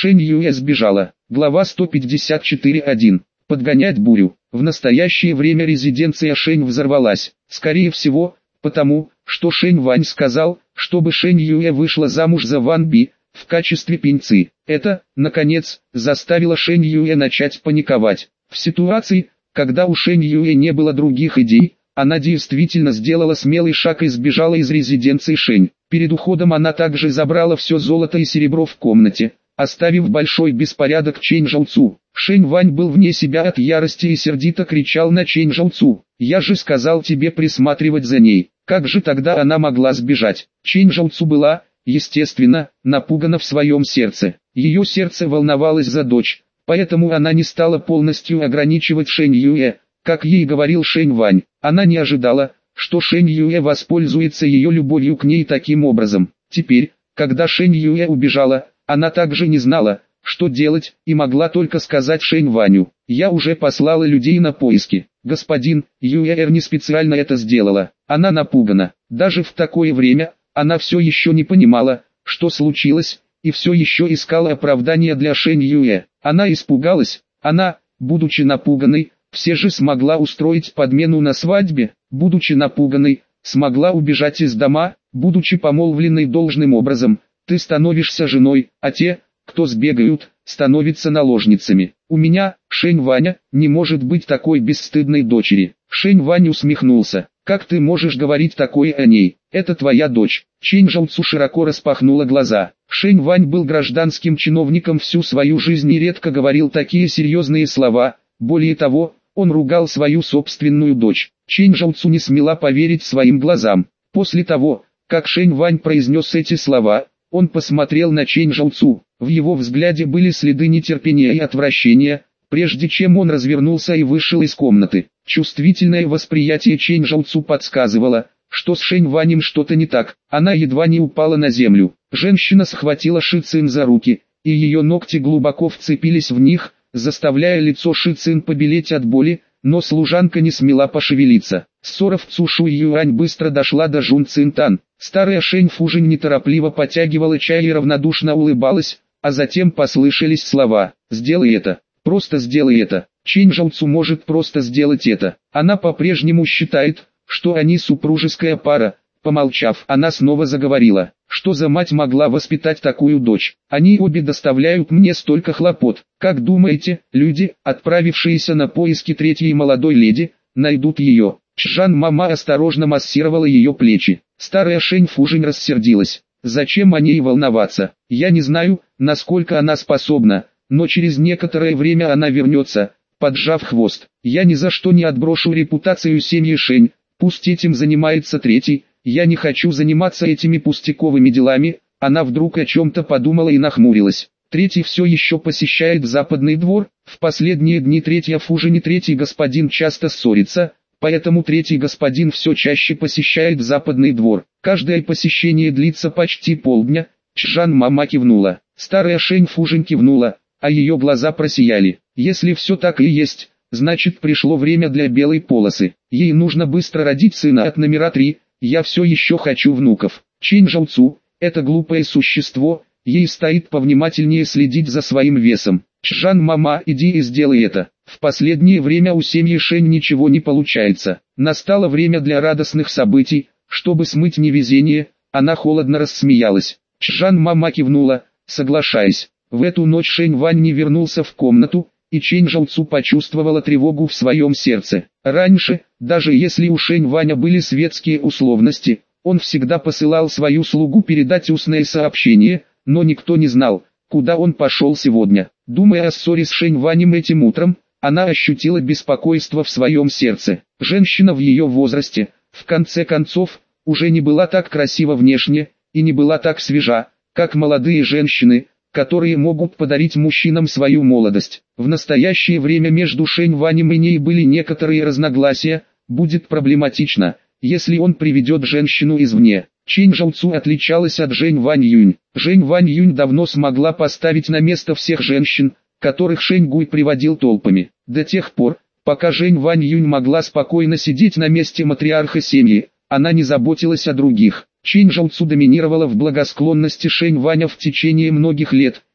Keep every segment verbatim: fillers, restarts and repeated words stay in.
Шэнь Юэ сбежала. Глава сто пятьдесят четыре точка один. Подгонять бурю. В настоящее время резиденция Шэнь взорвалась. Скорее всего, потому, что Шэнь Вань сказал, чтобы Шэнь Юэ вышла замуж за Ван Би в качестве пиньцы. Это, наконец, заставило Шэнь Юэ начать паниковать. В ситуации, когда у Шэнь Юэ не было других идей, она действительно сделала смелый шаг и сбежала из резиденции Шэнь. Перед уходом она также забрала все золото и серебро в комнате, оставив большой беспорядок Чэнь Жоуцу. Шэнь Вань был вне себя от ярости и сердито кричал на Чэнь Жоуцу: «Я же сказал тебе присматривать за ней, как же тогда она могла сбежать?» Чэнь Жоуцу была, естественно, напугана в своем сердце. Ее сердце волновалось за дочь, поэтому она не стала полностью ограничивать Шэнь Юэ, как ей говорил Шэнь Вань. Она не ожидала, что Шэнь Юэ воспользуется ее любовью к ней таким образом. Теперь, когда Шэнь Юэ убежала, она также не знала, что делать, и могла только сказать Шэнь Ваню: «Я уже послала людей на поиски. Господин, Юэ не специально это сделала». Она напугана. Даже в такое время, она все еще не понимала, что случилось, и все еще искала оправдания для Шэнь Юэ. Она испугалась. Она, будучи напуганной, все же смогла устроить подмену на свадьбе. Будучи напуганной, смогла убежать из дома, будучи помолвленной должным образом. Ты становишься женой, а те, кто сбегают, становятся наложницами. У меня, Шэнь Ваня, не может быть такой бесстыдной дочери». Шэнь Вань усмехнулся. «Как ты можешь говорить такое о ней? Это твоя дочь». Чэнь Жоуцу широко распахнула глаза. Шэнь Вань был гражданским чиновником всю свою жизнь и редко говорил такие серьезные слова. Более того, он ругал свою собственную дочь. Чэнь Жоуцу не смела поверить своим глазам. После того, как Шэнь Вань произнес эти слова, он посмотрел на Чэнь Жоуцу. В его взгляде были следы нетерпения и отвращения, прежде чем он развернулся и вышел из комнаты. Чувствительное восприятие Чэнь Жоуцу подсказывало, что с Шэнь Ванем что-то не так. Она едва не упала на землю. Женщина схватила Ши Цин за руки, и ее ногти глубоко вцепились в них, заставляя лицо Ши Цин побелеть от боли, но служанка не смела пошевелиться. Ссора в Цушу Юань быстро дошла до Жун Цин Тан. Старая Шэнь Фужинь неторопливо потягивала чай и равнодушно улыбалась, а затем послышались слова: «Сделай это, просто сделай это». Чэнь Жоуцу может просто сделать это. Она по-прежнему считает, что они супружеская пара. Помолчав, она снова заговорила: «Что за мать могла воспитать такую дочь? Они обе доставляют мне столько хлопот. Как думаете, люди, отправившиеся на поиски третьей молодой леди, найдут ее?» Чжан Мама осторожно массировала ее плечи. Старая Шэнь Фужинь рассердилась. «Зачем о ней волноваться? Я не знаю, насколько она способна, но через некоторое время она вернется, поджав хвост. Я ни за что не отброшу репутацию семьи Шэнь, пусть этим занимается третий. Я не хочу заниматься этими пустяковыми делами». Она вдруг о чем-то подумала и нахмурилась. Третий все еще посещает западный двор. В последние дни третья Фужинь и третий господин часто ссорятся, поэтому третий господин все чаще посещает западный двор. Каждое посещение длится почти полдня. Чжан Мама кивнула. Старая Шэнь Фужинь кивнула, а ее глаза просияли. Если все так и есть, значит пришло время для белой полосы. Ей нужно быстро родить сына от номера три. Я все еще хочу внуков. Чэнь Жоуцу, это глупое существо, ей стоит повнимательнее следить за своим весом. Чжан Мама, иди и сделай это. В последнее время у семьи Шэнь ничего не получается. Настало время для радостных событий, чтобы смыть невезение. Она холодно рассмеялась. Чжан Мама кивнула, соглашаясь. В эту ночь Шэнь Вань не вернулся в комнату, и Чэнь Жоуцу почувствовала тревогу в своем сердце. Раньше, даже если у Шэнь Ваня были светские условности, он всегда посылал свою слугу передать устное сообщение, но никто не знал, куда он пошел сегодня. Думая о ссоре с Шэнь Ванем этим утром, она ощутила беспокойство в своем сердце. Женщина в ее возрасте, в конце концов, уже не была так красива внешне, и не была так свежа, как молодые женщины, которые могут подарить мужчинам свою молодость. В настоящее время между Шэнь Ванем и ней были некоторые разногласия. Будет проблематично, если он приведет женщину извне. Чэнь Жоуцу отличалась от Жэнь Вань Юнь. Жэнь Вань Юнь давно смогла поставить на место всех женщин, которых Шэнь Гуй приводил толпами. До тех пор, пока Жэнь Вань Юнь могла спокойно сидеть на месте матриарха семьи, она не заботилась о других. Чэнь Жоуцу доминировала в благосклонности Шэнь Ваня в течение многих лет,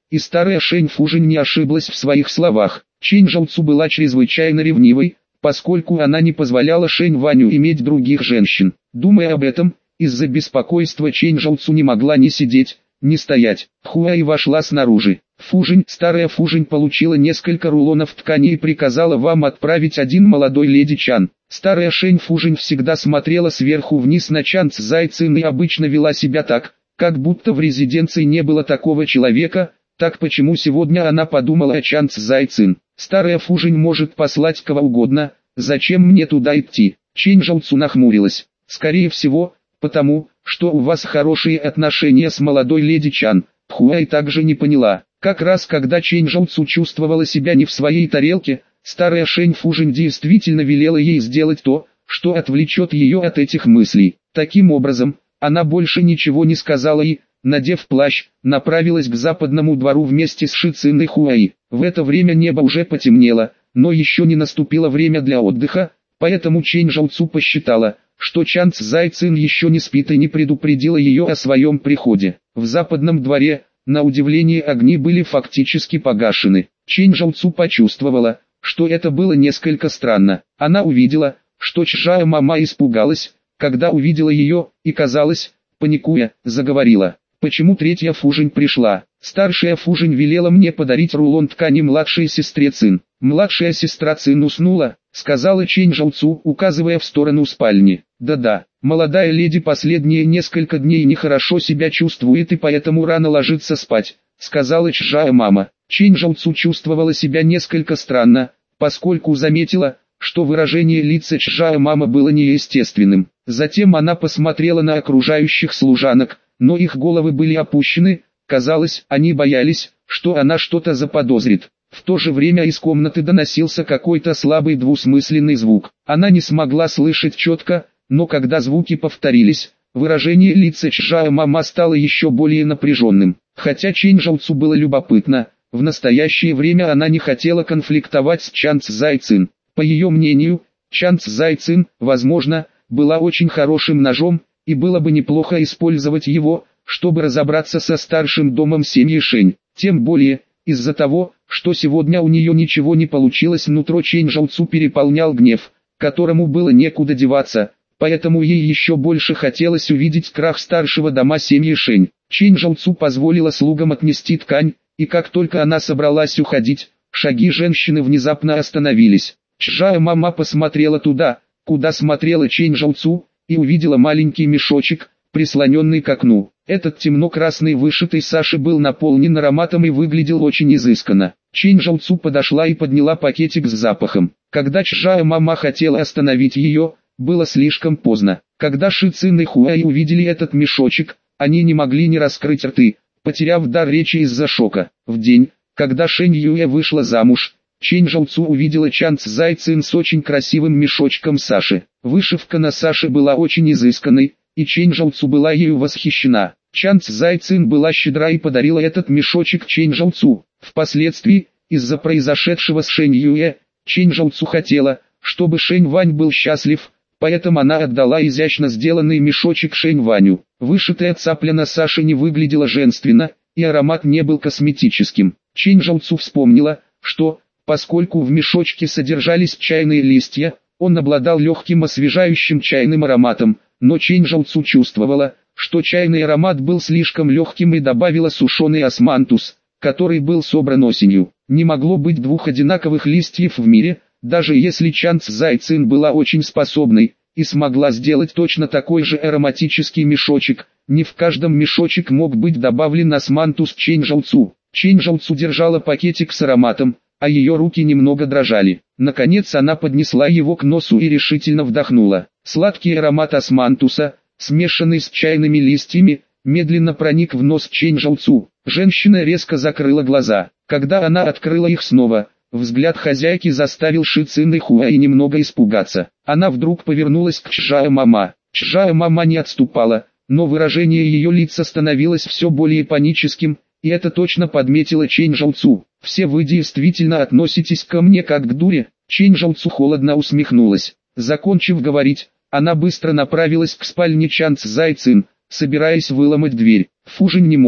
и старая Шэнь Фужинь не ошиблась в своих словах. Чэнь Жаоцу была чрезвычайно ревнивой, поскольку она не позволяла Шэнь Ваню иметь других женщин. Думая об этом, из-за беспокойства Чэнь Жаоцу не могла ни сидеть, ни стоять. Хуай вошла снаружи. Фужинь, старая Фужинь получила несколько рулонов ткани и приказала вам отправить один молодой леди Чан. Старая Шэнь Фужинь всегда смотрела сверху вниз на Чан Цзайцин и обычно вела себя так, как будто в резиденции не было такого человека. Так почему сегодня она подумала о Чан Цзайцин? Старая Фужинь может послать кого угодно, зачем мне туда идти? Чэнь Жаоцу нахмурилась. Скорее всего, потому, что у вас хорошие отношения с молодой леди Чан. Хуай также не поняла. Как раз когда Чэнь Жаоцу чувствовала себя не в своей тарелке, старая Шэнь Фужинь действительно велела ей сделать то, что отвлечет ее от этих мыслей. Таким образом, она больше ничего не сказала и, надев плащ, направилась к западному двору вместе с Ши Цин и Хуай. В это время небо уже потемнело, но еще не наступило время для отдыха, поэтому Чэнь Жаоцу посчитала, что Чан Цзайцин еще не спит и не предупредила ее о своем приходе. В западном дворе, на удивление, огни были фактически погашены. Чэнь Жаоцу почувствовала, что это было несколько странно. Она увидела, что чжая мама испугалась, когда увидела ее, и, казалось, паникуя, заговорила. «Почему третья Фужинь пришла? Старшая Фужинь велела мне подарить рулон ткани младшей сестре Цин. Младшая сестра Цин уснула», — сказала Чэнь Жаоцу, указывая в сторону спальни. «Да-да, молодая леди последние несколько дней нехорошо себя чувствует и поэтому рано ложится спать», — сказала чжая мама. Чэнь Жаоцу чувствовала себя несколько странно, поскольку заметила, что выражение лица чжая мама было неестественным. Затем она посмотрела на окружающих служанок, но их головы были опущены, казалось, они боялись, что она что-то заподозрит. В то же время из комнаты доносился какой-то слабый двусмысленный звук. Она не смогла слышать четко, но когда звуки повторились, выражение лица чжая мама стало еще более напряженным. Хотя Чэнь Жаоцу было любопытно, в настоящее время она не хотела конфликтовать с Чан Цзайцин. По ее мнению, Чан Цзайцин, возможно, была очень хорошим ножом, и было бы неплохо использовать его, чтобы разобраться со старшим домом семьи Шэнь. Тем более, из-за того, что сегодня у нее ничего не получилось, нутро Чэнь Жаоцу переполнял гнев, которому было некуда деваться, поэтому ей еще больше хотелось увидеть крах старшего дома семьи Шэнь. Чэнь Жаоцу позволила слугам отнести ткань, и как только она собралась уходить, шаги женщины внезапно остановились. Чжая мама посмотрела туда, куда смотрела Чэнь Жаоцу, и увидела маленький мешочек, прислоненный к окну. Этот темно-красный вышитый саши был наполнен ароматом и выглядел очень изысканно. Чэнь Жаоцу подошла и подняла пакетик с запахом. Когда чжая мама хотела остановить ее, было слишком поздно. Когда Ши Цин и Хуай увидели этот мешочек, они не могли не раскрыть рты, потеряв дар речи из-за шока. В день, когда Шэнь Юэ вышла замуж, Чэнь Жаоцу увидела Чан Цзайцин с очень красивым мешочком саши. Вышивка на саше была очень изысканной, и Чэнь Жаоцу была ею восхищена. Чан Цзайцин была щедра и подарила этот мешочек Чэнь Жаоцу. Впоследствии, из-за произошедшего с Шэнь Юэ, Чэнь Жаоцу хотела, чтобы Шэнь Вань был счастлив, поэтому она отдала изящно сделанный мешочек Шэнь Ваню. Вышитая цапля на саше не выглядела женственно, и аромат не был косметическим. Чэнь Жаоцу вспомнила, что, поскольку в мешочке содержались чайные листья, он обладал легким освежающим чайным ароматом, но Чэнь Жаоцу чувствовала, что чайный аромат был слишком легким и добавила сушеный османтус, который был собран осенью. Не могло быть двух одинаковых листьев в мире, даже если Чан Цзайцин была очень способной, и смогла сделать точно такой же ароматический мешочек, не в каждом мешочек мог быть добавлен османтус Чэнь Жаоцу. Чэнь Жаоцу держала пакетик с ароматом, а ее руки немного дрожали. Наконец она поднесла его к носу и решительно вдохнула. Сладкий аромат османтуса, смешанный с чайными листьями, медленно проник в нос Чэнь Жаоцу. Женщина резко закрыла глаза. Когда она открыла их снова, взгляд хозяйки заставил Ши Цин и Хуай немного испугаться. Она вдруг повернулась к чжая мама. Чжая мама не отступала, но выражение ее лица становилось все более паническим, и это точно подметила Чэнь Жаоцу. «Все вы действительно относитесь ко мне как к дуре?» Чэнь Жаоцу холодно усмехнулась. Закончив говорить, она быстро направилась к спальне Чан Цзайцин, собираясь выломать дверь. «Фужинь не может».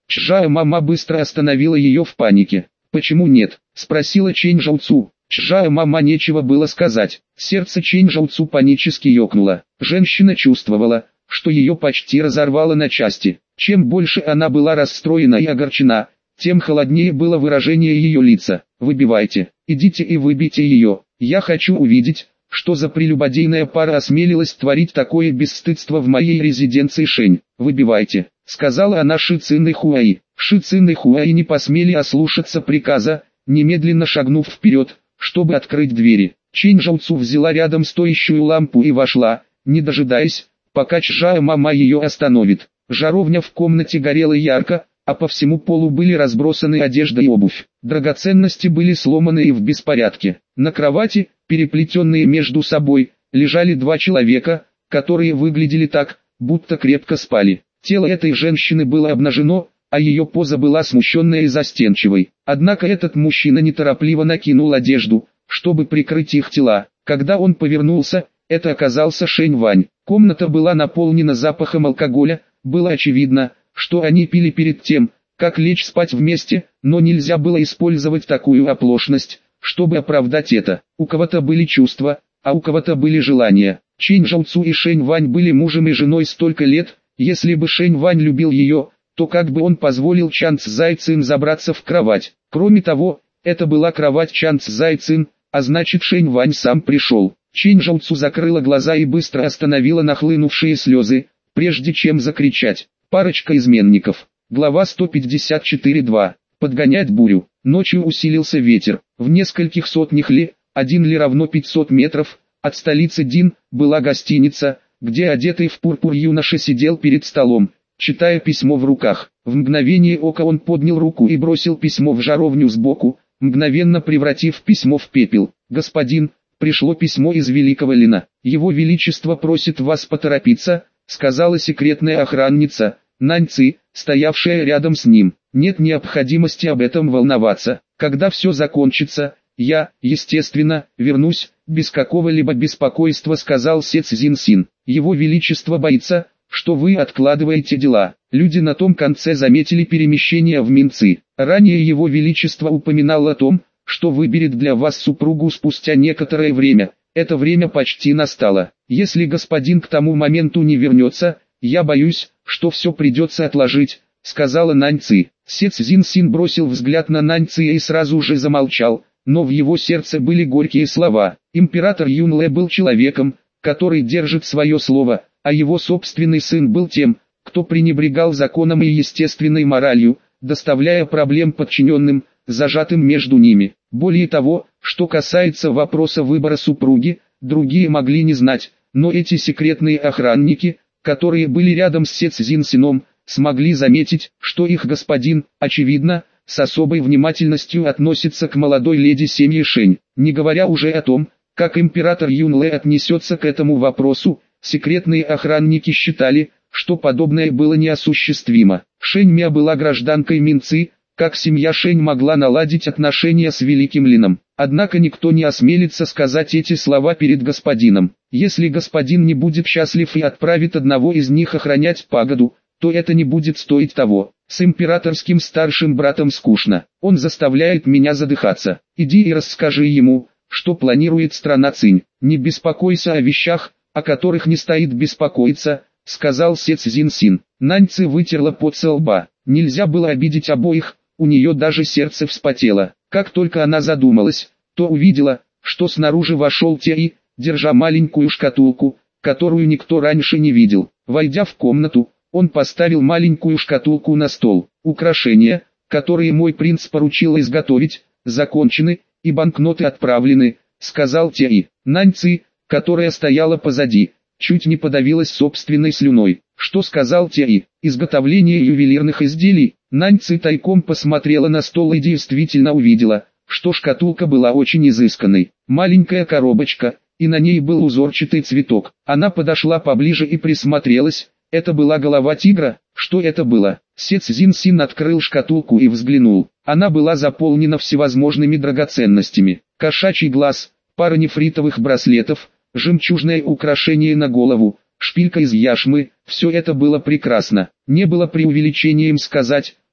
Чжао Мама быстро остановила ее в панике. «Почему нет?» – спросила Чэнь Жауцу. Чжао Мама нечего было сказать. Сердце Чэнь Жауцу панически ёкнуло. Женщина чувствовала, что ее почти разорвало на части. Чем больше она была расстроена и огорчена, тем холоднее было выражение ее лица. «Выбивайте, идите и выбейте ее. Я хочу увидеть, что за прелюбодейная пара осмелилась творить такое бесстыдство в моей резиденции Шэнь. Выбивайте», — сказала она Ши Цин и Хуаи. Ши Цин и Хуаи не посмели ослушаться приказа, немедленно шагнув вперед, чтобы открыть двери. Чэнь Жауцу взяла рядом стоящую лампу и вошла, не дожидаясь, пока Чжао Мама ее остановит. Жаровня в комнате горела ярко, а по всему полу были разбросаны одежда и обувь. Драгоценности были сломаны и в беспорядке. На кровати, переплетенные между собой, лежали два человека, которые выглядели так, будто крепко спали. Тело этой женщины было обнажено, а ее поза была смущенной и застенчивой. Однако этот мужчина неторопливо накинул одежду, чтобы прикрыть их тела. Когда он повернулся, это оказался Шэнь Вань. Комната была наполнена запахом алкоголя, было очевидно, что они пили перед тем, как лечь спать вместе, но нельзя было использовать такую оплошность, чтобы оправдать это. У кого-то были чувства, а у кого-то были желания. Чэнь Жауцу и Шэнь Вань были мужем и женой столько лет, если бы Шэнь Вань любил ее, то как бы он позволил Чан Цзай Цин забраться в кровать. Кроме того, это была кровать Чан Цзай Цин, а значит Шэнь Вань сам пришел. Чэнь Жауцу закрыла глаза и быстро остановила нахлынувшие слезы, прежде чем закричать. Парочка изменников. Глава сто пятьдесят четыре два. Подгонять бурю. Ночью усилился ветер. В нескольких сотнях ли, один ли равно пятьсот метров, от столицы Дин, была гостиница, где одетый в пурпур юноша сидел перед столом, читая письмо в руках. В мгновение ока он поднял руку и бросил письмо в жаровню сбоку, мгновенно превратив письмо в пепел. «Господин, пришло письмо из Великого Лина. Его Величество просит вас поторопиться», — сказала секретная охранница, Наньци, стоявшая рядом с ним. «Нет необходимости об этом волноваться. Когда все закончится, я, естественно, вернусь», — без какого-либо беспокойства сказал Се Цзин Син. «Его Величество боится, что вы откладываете дела». Люди на том конце заметили перемещение в Минци. Ранее Его Величество упоминал о том, что выберет для вас супругу спустя некоторое время. Это время почти настало. Если господин к тому моменту не вернется, я боюсь, что все придется отложить, сказала Наньци. Се Цзин Син бросил взгляд на Наньци и сразу же замолчал, но в его сердце были горькие слова. Император Юнле был человеком, который держит свое слово, а его собственный сын был тем, кто пренебрегал законом и естественной моралью, доставляя проблем подчиненным, зажатым между ними. Более того, что касается вопроса выбора супруги, другие могли не знать, но эти секретные охранники, которые были рядом с Се Цзин Сином, смогли заметить, что их господин, очевидно, с особой внимательностью относится к молодой леди семьи Шэнь. Не говоря уже о том, как император Юнле отнесется к этому вопросу, секретные охранники считали, что подобное было неосуществимо. Шэнь Мя была гражданкой Минци, как семья Шэнь могла наладить отношения с Великим Лином. Однако никто не осмелится сказать эти слова перед господином. Если господин не будет счастлив и отправит одного из них охранять пагоду, то это не будет стоить того. С императорским старшим братом скучно. Он заставляет меня задыхаться. Иди и расскажи ему, что планирует страна Цинь. Не беспокойся о вещах, о которых не стоит беспокоиться, сказал Се Цзин Син. Наньци вытерла пот со лба. Нельзя было обидеть обоих, у нее даже сердце вспотело. Как только она задумалась, то увидела, что снаружи вошел Тяи, держа маленькую шкатулку, которую никто раньше не видел. Войдя в комнату, он поставил маленькую шкатулку на стол. «Украшения, которые мой принц поручил изготовить, закончены, и банкноты отправлены», — сказал Тяи. Наньци, которая стояла позади, чуть не подавилась собственной слюной. «Что сказал Тяи? Изготовление ювелирных изделий?» Наньци тайком посмотрела на стол и действительно увидела, что шкатулка была очень изысканной. Маленькая коробочка, и на ней был узорчатый цветок. Она подошла поближе и присмотрелась. Это была голова тигра. Что это было? Се Цзин Син открыл шкатулку и взглянул. Она была заполнена всевозможными драгоценностями. Кошачий глаз, пара нефритовых браслетов, жемчужное украшение на голову, шпилька из яшмы. Все это было прекрасно. Не было преувеличением сказать,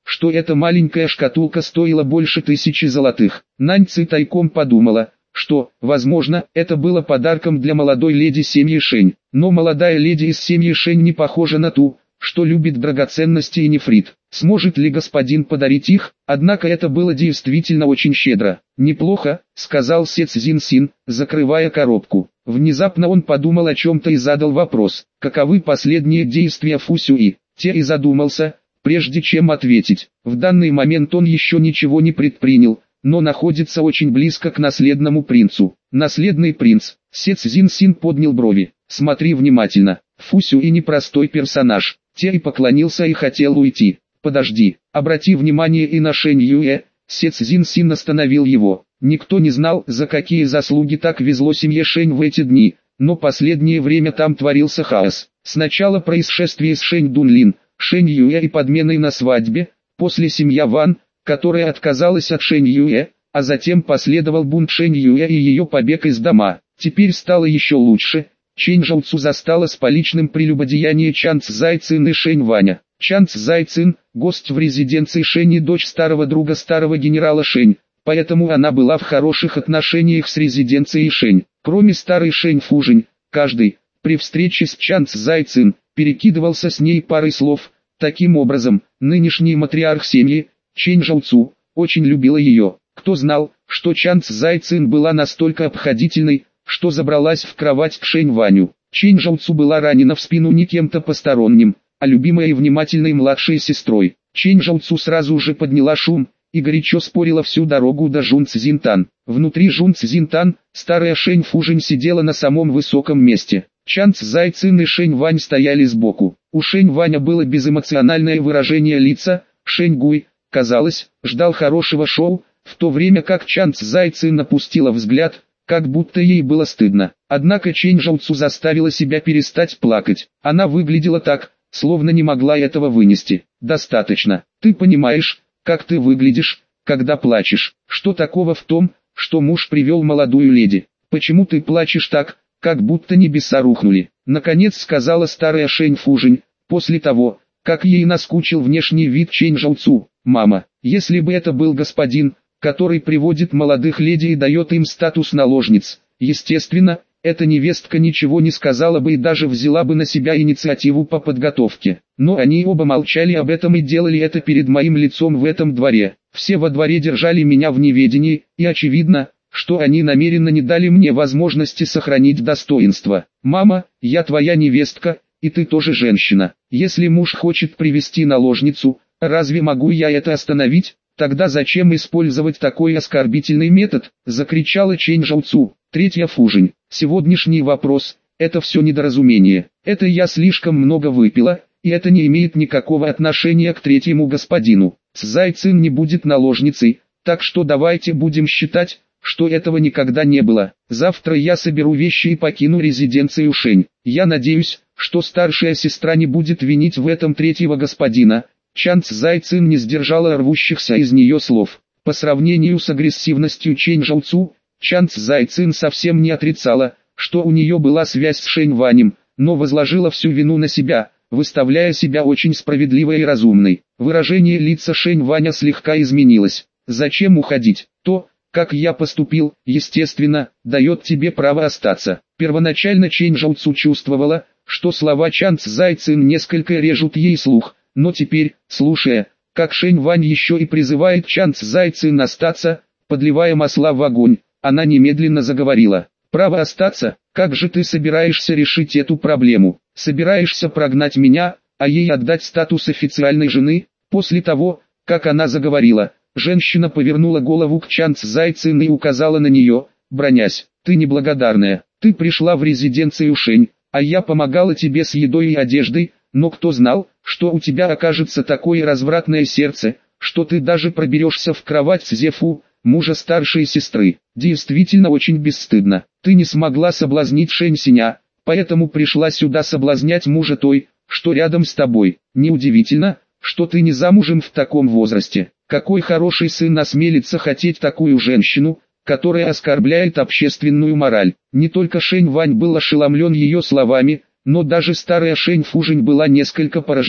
что эта маленькая шкатулка стоила больше тысячи золотых. Наньци тайком подумала, что, возможно, это было подарком для молодой леди семьи Шэнь. Но молодая леди из семьи Шэнь не похожа на ту, что любит драгоценности и нефрит. Сможет ли господин подарить их? Однако это было действительно очень щедро. «Неплохо», — сказал Се Цзиньсин, закрывая коробку. Внезапно он подумал о чем-то и задал вопрос: каковы последние действия Фу Сюи? Те и задумался, прежде чем ответить. В данный момент он еще ничего не предпринял, но находится очень близко к наследному принцу. Наследный принц. Се Цзиньсин поднял брови. Смотри внимательно. Фу Сюи непростой персонаж. Те и поклонился и хотел уйти. Подожди, обрати внимание и на Шэнь Юэ. Се Цзиньсин остановил его. Никто не знал, за какие заслуги так везло семье Шэнь в эти дни, но последнее время там творился хаос. Сначала происшествие с Шэнь Дунлин, Шэнь Юэ и подменой на свадьбе, после семья Ван, которая отказалась от Шэнь Юэ, а затем последовал бунт Шэнь Юэ и ее побег из дома. Теперь стало еще лучше. Чэнь Жоуцу застала с поличным прелюбодеяние Чан Цзайцин и Шэнь Ваня. Чан Цзайцин, гость в резиденции Шэнь и дочь старого друга старого генерала Шэнь, поэтому она была в хороших отношениях с резиденцией Шэнь. Кроме старой Шэнь Фужень, каждый, при встрече с Чан Цзайцин, перекидывался с ней парой слов. Таким образом, нынешний матриарх семьи, Чэнь Жоуцу, очень любила ее. Кто знал, что Чан Цзайцин была настолько обходительной, что забралась в кровать к Шэнь Ваню. Чэнь Жоуцу была ранена в спину не кем-то посторонним, а любимой и внимательной младшей сестрой. Чэнь Жоуцу сразу же подняла шум и горячо спорила всю дорогу до Жун Цзинтан. Внутри Жун Цзинтан, старая Шэнь Фужень сидела на самом высоком месте. Чан Цзайцин и Шэнь Вань стояли сбоку. У Шэнь Ваня было безэмоциональное выражение лица. Шэнь Гуй, казалось, ждал хорошего шоу, в то время как Чан Цзайцин опустила взгляд, как будто ей было стыдно. Однако Чэнь Жоуцу заставила себя перестать плакать. Она выглядела так, словно не могла этого вынести. «Достаточно. Ты понимаешь, как ты выглядишь, когда плачешь? Что такого в том, что муж привел молодую леди? Почему ты плачешь так, как будто небеса рухнули?» Наконец сказала старая Шэнь Фужень, после того, как ей наскучил внешний вид Чэнь Жоуцу. «Мама, если бы это был господин, который приводит молодых леди и дает им статус наложниц, естественно, эта невестка ничего не сказала бы и даже взяла бы на себя инициативу по подготовке. Но они оба молчали об этом и делали это перед моим лицом в этом дворе. Все во дворе держали меня в неведении, и очевидно, что они намеренно не дали мне возможности сохранить достоинство. Мама, я твоя невестка, и ты тоже женщина. Если муж хочет привести наложницу, разве могу я это остановить? Тогда зачем использовать такой оскорбительный метод? Закричала Чэнь Жоуцу. Третья Фужень. Сегодняшний вопрос – это все недоразумение. Это я слишком много выпила, и это не имеет никакого отношения к третьему господину. Цзайцин не будет наложницей, так что давайте будем считать, что этого никогда не было. Завтра я соберу вещи и покину резиденцию Шэнь. Я надеюсь, что старшая сестра не будет винить в этом третьего господина. Чан Цзайцин не сдержала рвущихся из нее слов. По сравнению с агрессивностью Чэнь Жоуцу, Чан Цзайцин совсем не отрицала, что у нее была связь с Шэнь Ванем, но возложила всю вину на себя, выставляя себя очень справедливой и разумной. Выражение лица Шэнь Ваня слегка изменилось. «Зачем уходить? То, как я поступил, естественно, дает тебе право остаться». Первоначально Чэнь Жоуцу чувствовала, что слова Чан Цзайцин несколько режут ей слух. Но теперь, слушая, как Шэнь Вань еще и призывает Чан Цзайцин остаться, подливая масла в огонь, она немедленно заговорила. «Право остаться? Как же ты собираешься решить эту проблему? Собираешься прогнать меня, а ей отдать статус официальной жены?» После того, как она заговорила, женщина повернула голову к Чан Цзайцин и указала на нее, бронясь. «Ты неблагодарная, ты пришла в резиденцию Шэнь, а я помогала тебе с едой и одеждой, но кто знал, что у тебя окажется такое развратное сердце, что ты даже проберешься в кровать с Зефу, мужа старшей сестры. Действительно очень бесстыдно. Ты не смогла соблазнить Шэнь Синя, поэтому пришла сюда соблазнять мужа той, что рядом с тобой. Неудивительно, что ты не замужем в таком возрасте. Какой хороший сын осмелится хотеть такую женщину, которая оскорбляет общественную мораль». Не только Шэнь Вань был ошеломлен ее словами, но даже старая Шэнь Фужень была несколько поражена.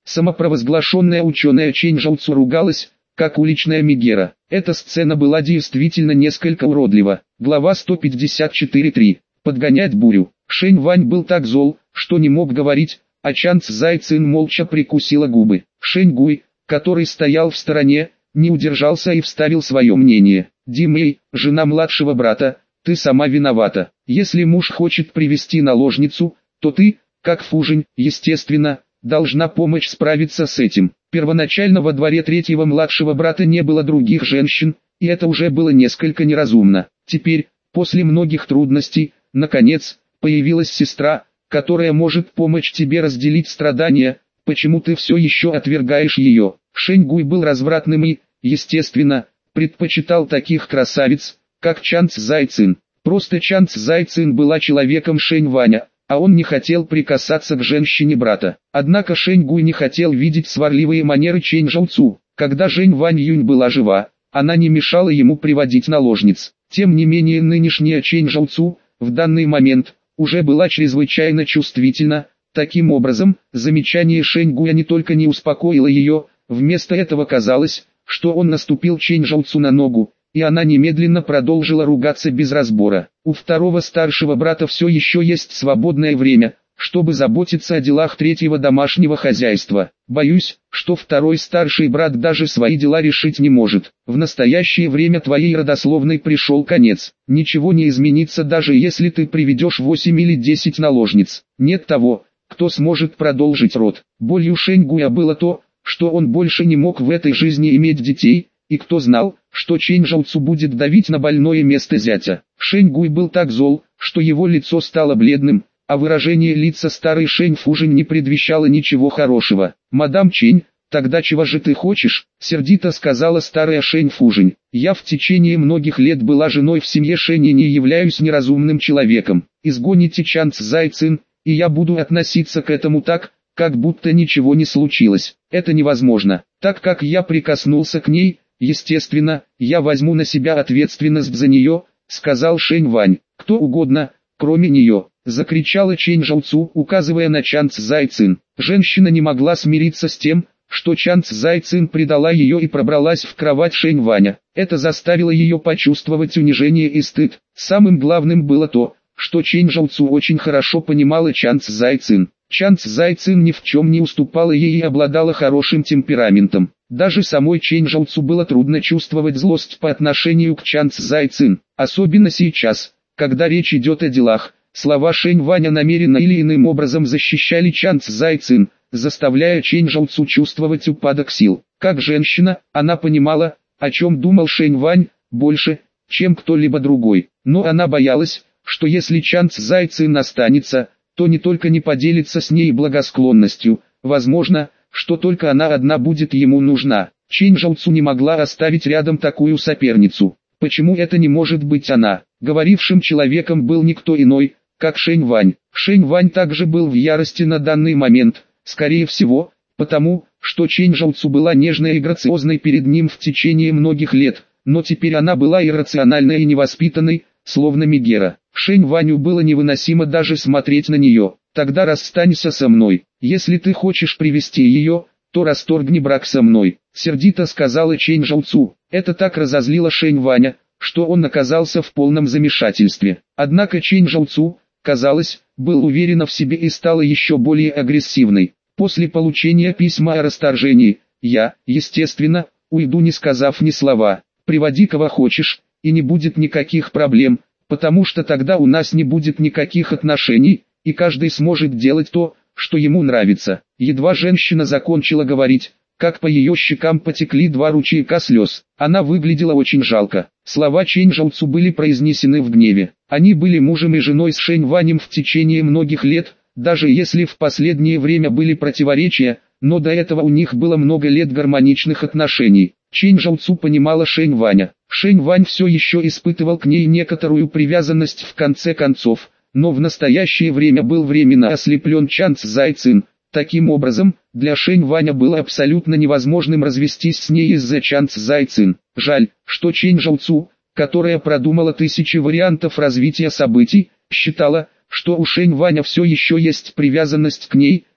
Самопровозглашенная ученая Чэнь Жоуцу ругалась, как уличная мегера. Эта сцена была действительно несколько уродлива. Глава сто пятьдесят четыре три. Подгонять бурю. Шэнь Вань был так зол, что не мог говорить, а Чан Цзай Цин молча прикусила губы. Шэнь Гуй, который стоял в стороне, не удержался и вставил свое мнение. «Димэй, жена младшего брата, ты сама виновата. Если муж хочет привести наложницу, то ты, как Фужень, естественно, должна помочь справиться с этим». Первоначально во дворе третьего младшего брата не было других женщин, и это уже было несколько неразумно. Теперь, после многих трудностей, наконец, появилась сестра, которая может помочь тебе разделить страдания. Почему ты все еще отвергаешь ее? Шэнь Гуй был развратным и, естественно, предпочитал таких красавиц, как Чан Цзай Цин. Просто Чан Цзай Цин была человеком Шэнь Ваня, а он не хотел прикасаться к женщине брата. Однако Шэнь Гуй не хотел видеть сварливые манеры Чэнь Жоуцу. Когда Жэнь Вань Юнь была жива, она не мешала ему приводить наложниц. Тем не менее нынешняя Чэнь Жоуцу, в данный момент, уже была чрезвычайно чувствительна. Таким образом, замечание Шэнь Гуя не только не успокоило ее, вместо этого казалось, что он наступил Чэнь Жоуцу на ногу, и она немедленно продолжила ругаться без разбора. У второго старшего брата все еще есть свободное время, чтобы заботиться о делах третьего домашнего хозяйства. Боюсь, что второй старший брат даже свои дела решить не может. В настоящее время твоей родословной пришел конец. Ничего не изменится, даже если ты приведешь восемь или десять наложниц. Нет того, кто сможет продолжить род. Болью Шэнь Гуя было то, что он больше не мог в этой жизни иметь детей, и кто знал, что Чэнь Жоуцу будет давить на больное место зятя. Шэнь Гуй был так зол, что его лицо стало бледным, а выражение лица старой Шэнь Фужень не предвещало ничего хорошего. «Мадам Чэнь, тогда чего же ты хочешь?» — сердито сказала старая Шэнь Фужень. «Я в течение многих лет была женой в семье Шэнь и не являюсь неразумным человеком. Изгоните Чан Цзай Цин, и я буду относиться к этому так, как будто ничего не случилось. Это невозможно. Так как я прикоснулся к ней, естественно, я возьму на себя ответственность за нее», — сказал Шэнь Вань. «Кто угодно, кроме нее», — закричала Чэнь Жоуцу, указывая на Чан Цзай Цин. Женщина не могла смириться с тем, что Чан Цзай Цин предала ее и пробралась в кровать Шэнь Ваня. Это заставило ее почувствовать унижение и стыд. Самым главным было то, что Чэнь Жоуцу очень хорошо понимала Чан Цзай Цин. Чан Цзай Цин ни в чем не уступала ей и обладала хорошим темпераментом. Даже самой Чэнь Жоуцу было трудно чувствовать злость по отношению к Чан Цзай Цин. Особенно сейчас, когда речь идет о делах. Слова Шэнь Ваня намеренно или иным образом защищали Чан Цзай Цин, заставляя Чэнь Жоуцу чувствовать упадок сил. Как женщина, она понимала, о чем думал Шэнь Вань, больше, чем кто-либо другой. Но она боялась, что если Чан Цзай Цин останется, то не только не поделится с ней благосклонностью, возможно, что только она одна будет ему нужна. Чэнь Жоуцу не могла оставить рядом такую соперницу. Почему это не может быть она? Говорившим человеком был никто иной, как Шэнь Вань. Шэнь Вань также был в ярости на данный момент, скорее всего, потому, что Чэнь Жоуцу была нежной и грациозной перед ним в течение многих лет, но теперь она была иррациональной и невоспитанной, словно мегера. Шэнь Ваню было невыносимо даже смотреть на нее. «Тогда расстанься со мной. Если ты хочешь привести ее, то расторгни брак со мной», — сердито сказала Чэнь Жоуцу. Это так разозлило Шэнь Ваня, что он оказался в полном замешательстве. Однако Чэнь Жоуцу, казалось, был уверена в себе и стала еще более агрессивной. После получения письма о расторжении, я, естественно, уйду, не сказав ни слова. «Приводи кого хочешь, и не будет никаких проблем, потому что тогда у нас не будет никаких отношений, и каждый сможет делать то, что ему нравится». Едва женщина закончила говорить, как по ее щекам потекли два ручейка слез. Она выглядела очень жалко. Слова Чэнь Жоуцу были произнесены в гневе. Они были мужем и женой с Шэнь Ванем в течение многих лет, даже если в последнее время были противоречия, но до этого у них было много лет гармоничных отношений. Чэнь Жоуцу понимала Шэнь Ваня. Шэнь Вань все еще испытывал к ней некоторую привязанность в конце концов, но в настоящее время был временно ослеплен Чан Цзай Цин. Таким образом, для Шэнь Ваня было абсолютно невозможным развестись с ней из-за Чан Цзай Цин. Жаль, что Чэнь Жоуцу, которая продумала тысячи вариантов развития событий, считала, что у Шэнь Ваня все еще есть привязанность к ней,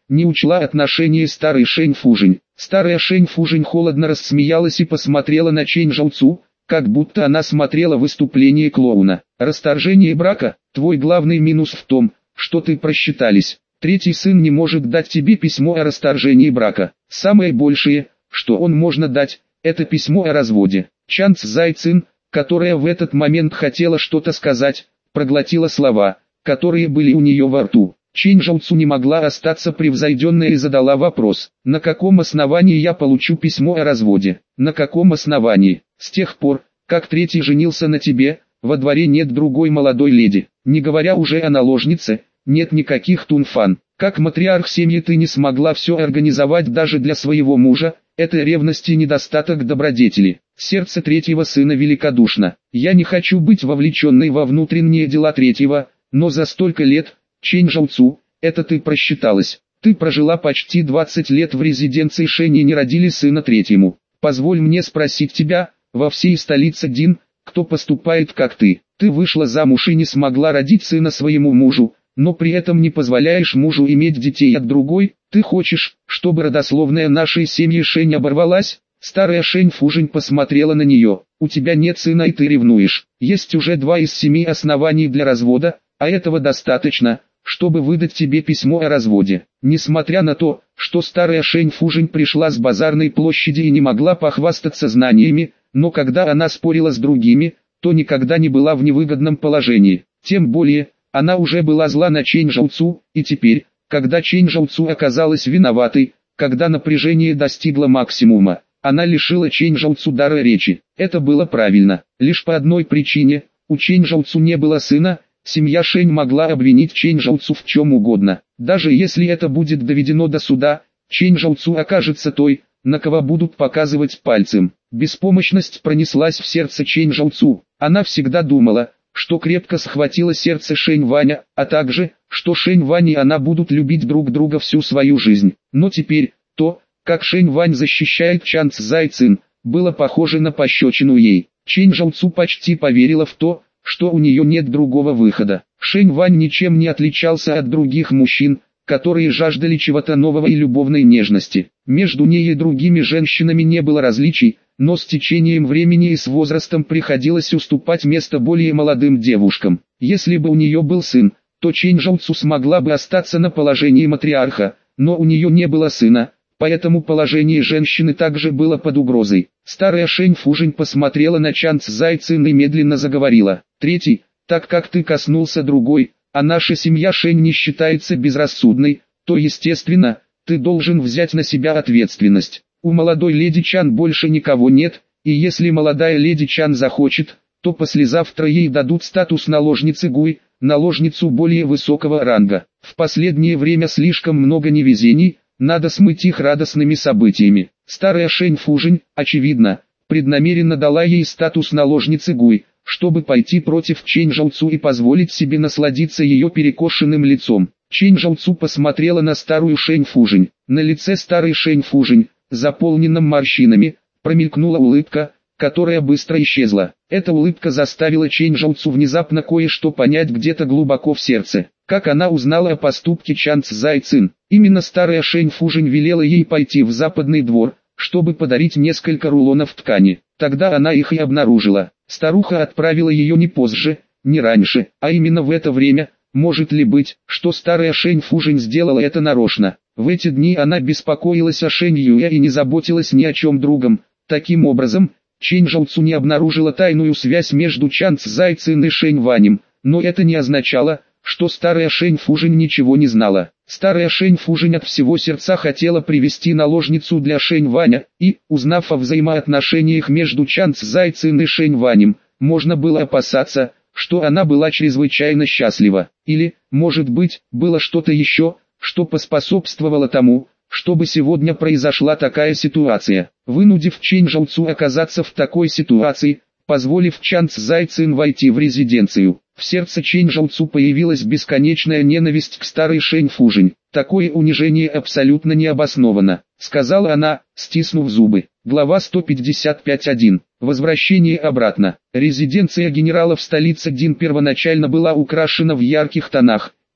не учла отношение старой Шэнь Фужинь. Старая Шэнь Фужинь холодно рассмеялась и посмотрела на Чэнь Жоуцу, как будто она смотрела выступление клоуна. Расторжение брака, твой главный минус в том, что ты просчитались. Третий сын не может дать тебе письмо о расторжении брака. Самое большее, что он может дать, это письмо о разводе. Чан Цзай Цин, которая в этот момент хотела что-то сказать, проглотила слова, которые были у нее во рту. Чэнь Жоуцу не могла остаться превзойденной и задала вопрос: на каком основании я получу письмо о разводе? На каком основании? С тех пор, как третий женился на тебе, во дворе нет другой молодой леди, не говоря уже о наложнице, нет никаких тунфан. Как матриарх семьи ты не смогла все организовать даже для своего мужа, это ревность и недостаток добродетели. Сердце третьего сына великодушно. Я не хочу быть вовлеченной во внутренние дела третьего, но за столько лет, Чэнь Жоуцу, это ты просчиталась. Ты прожила почти двадцать лет в резиденции Шэнь и не родили сына третьему. Позволь мне спросить тебя, во всей столице Дин, кто поступает как ты? Ты вышла замуж и не смогла родить сына своему мужу, но при этом не позволяешь мужу иметь детей от другой. Ты хочешь, чтобы родословная нашей семьи Шэнь оборвалась? Старая Шэнь Фужинь посмотрела на нее. У тебя нет сына и ты ревнуешь. Есть уже два из семи оснований для развода, а этого достаточно, чтобы выдать тебе письмо о разводе. Несмотря на то, что старая Шэнь Фужинь пришла с базарной площади и не могла похвастаться знаниями, но когда она спорила с другими, то никогда не была в невыгодном положении. Тем более, она уже была зла на Чэнь Жоуцу, и теперь, когда Чэнь Жоуцу оказалась виноватой, когда напряжение достигло максимума, она лишила Чэнь Жоуцу дара речи. Это было правильно. Лишь по одной причине: у Чэнь Жоуцу не было сына. Семья Шэнь могла обвинить Чэнь Жоуцу в чем угодно. Даже если это будет доведено до суда, Чэнь Жоуцу окажется той, на кого будут показывать пальцем. Беспомощность пронеслась в сердце Чэнь Жоуцу. Она всегда думала, что крепко схватила сердце Шэнь Ваня, а также, что Шэнь Вань и она будут любить друг друга всю свою жизнь. Но теперь, то, как Шэнь Вань защищает Чан Цзай Цин, было похоже на пощечину ей. Чэнь Жоуцу почти поверила в то, что у нее нет другого выхода. Шэнь Вань ничем не отличался от других мужчин, которые жаждали чего-то нового и любовной нежности. Между ней и другими женщинами не было различий, но с течением времени и с возрастом приходилось уступать место более молодым девушкам. Если бы у нее был сын, то Чэнь Жоуцу смогла бы остаться на положении матриарха, но у нее не было сына, поэтому положение женщины также было под угрозой. Старая Шэнь Фужинь посмотрела на Чан Цзай Цин и медленно заговорила: «Третий, так как ты коснулся другой, а наша семья Шэнь не считается безрассудной, то естественно, ты должен взять на себя ответственность. У молодой леди Чан больше никого нет, и если молодая леди Чан захочет, то послезавтра ей дадут статус наложницы Гуй, наложницу более высокого ранга. В последнее время слишком много невезений, надо смыть их радостными событиями». Старая Шэнь Фужинь, очевидно, преднамеренно дала ей статус наложницы Гуй, чтобы пойти против Чэнь Жоуцу и позволить себе насладиться ее перекошенным лицом. Чэнь Жоуцу посмотрела на старую Шэнь Фужинь. На лице старой Шэнь Фужинь, заполненном морщинами, промелькнула улыбка, которая быстро исчезла. Эта улыбка заставила Чэнь Жоуцу внезапно кое-что понять где-то глубоко в сердце. Как она узнала о поступке Чан Цзай Цин? Именно старая Шэнь Фужинь велела ей пойти в западный двор, чтобы подарить несколько рулонов ткани. Тогда она их и обнаружила. Старуха отправила ее не позже, не раньше, а именно в это время. Может ли быть, что старая Шэнь Фужинь сделала это нарочно? В эти дни она беспокоилась о Шэнь Юэ и не заботилась ни о чем другом. Таким образом, Чэнь Жоуцу не обнаружила тайную связь между Чан Цзай Цин и Шэнь Ванем, но это не означало, что старая Шэнь Фужинь ничего не знала. Старая Шэнь Фужинь от всего сердца хотела привести наложницу для Шэнь Ваня, и, узнав о взаимоотношениях между Чан Цзай Цин и Шэнь Ванем, можно было опасаться, что она была чрезвычайно счастлива. Или, может быть, было что-то еще, что поспособствовало тому, чтобы сегодня произошла такая ситуация. Вынудив Чэнь Жоуцу оказаться в такой ситуации, позволив Чан Цзай Цин войти в резиденцию, в сердце Чэнь Жоуцу появилась бесконечная ненависть к старой Шэнь Фужинь. «Такое унижение абсолютно не обосновано», — сказала она, стиснув зубы. Глава сто пятьдесят пять точка один. Возвращение обратно. Резиденция генерала в столице Дин первоначально была украшена в ярких тонах,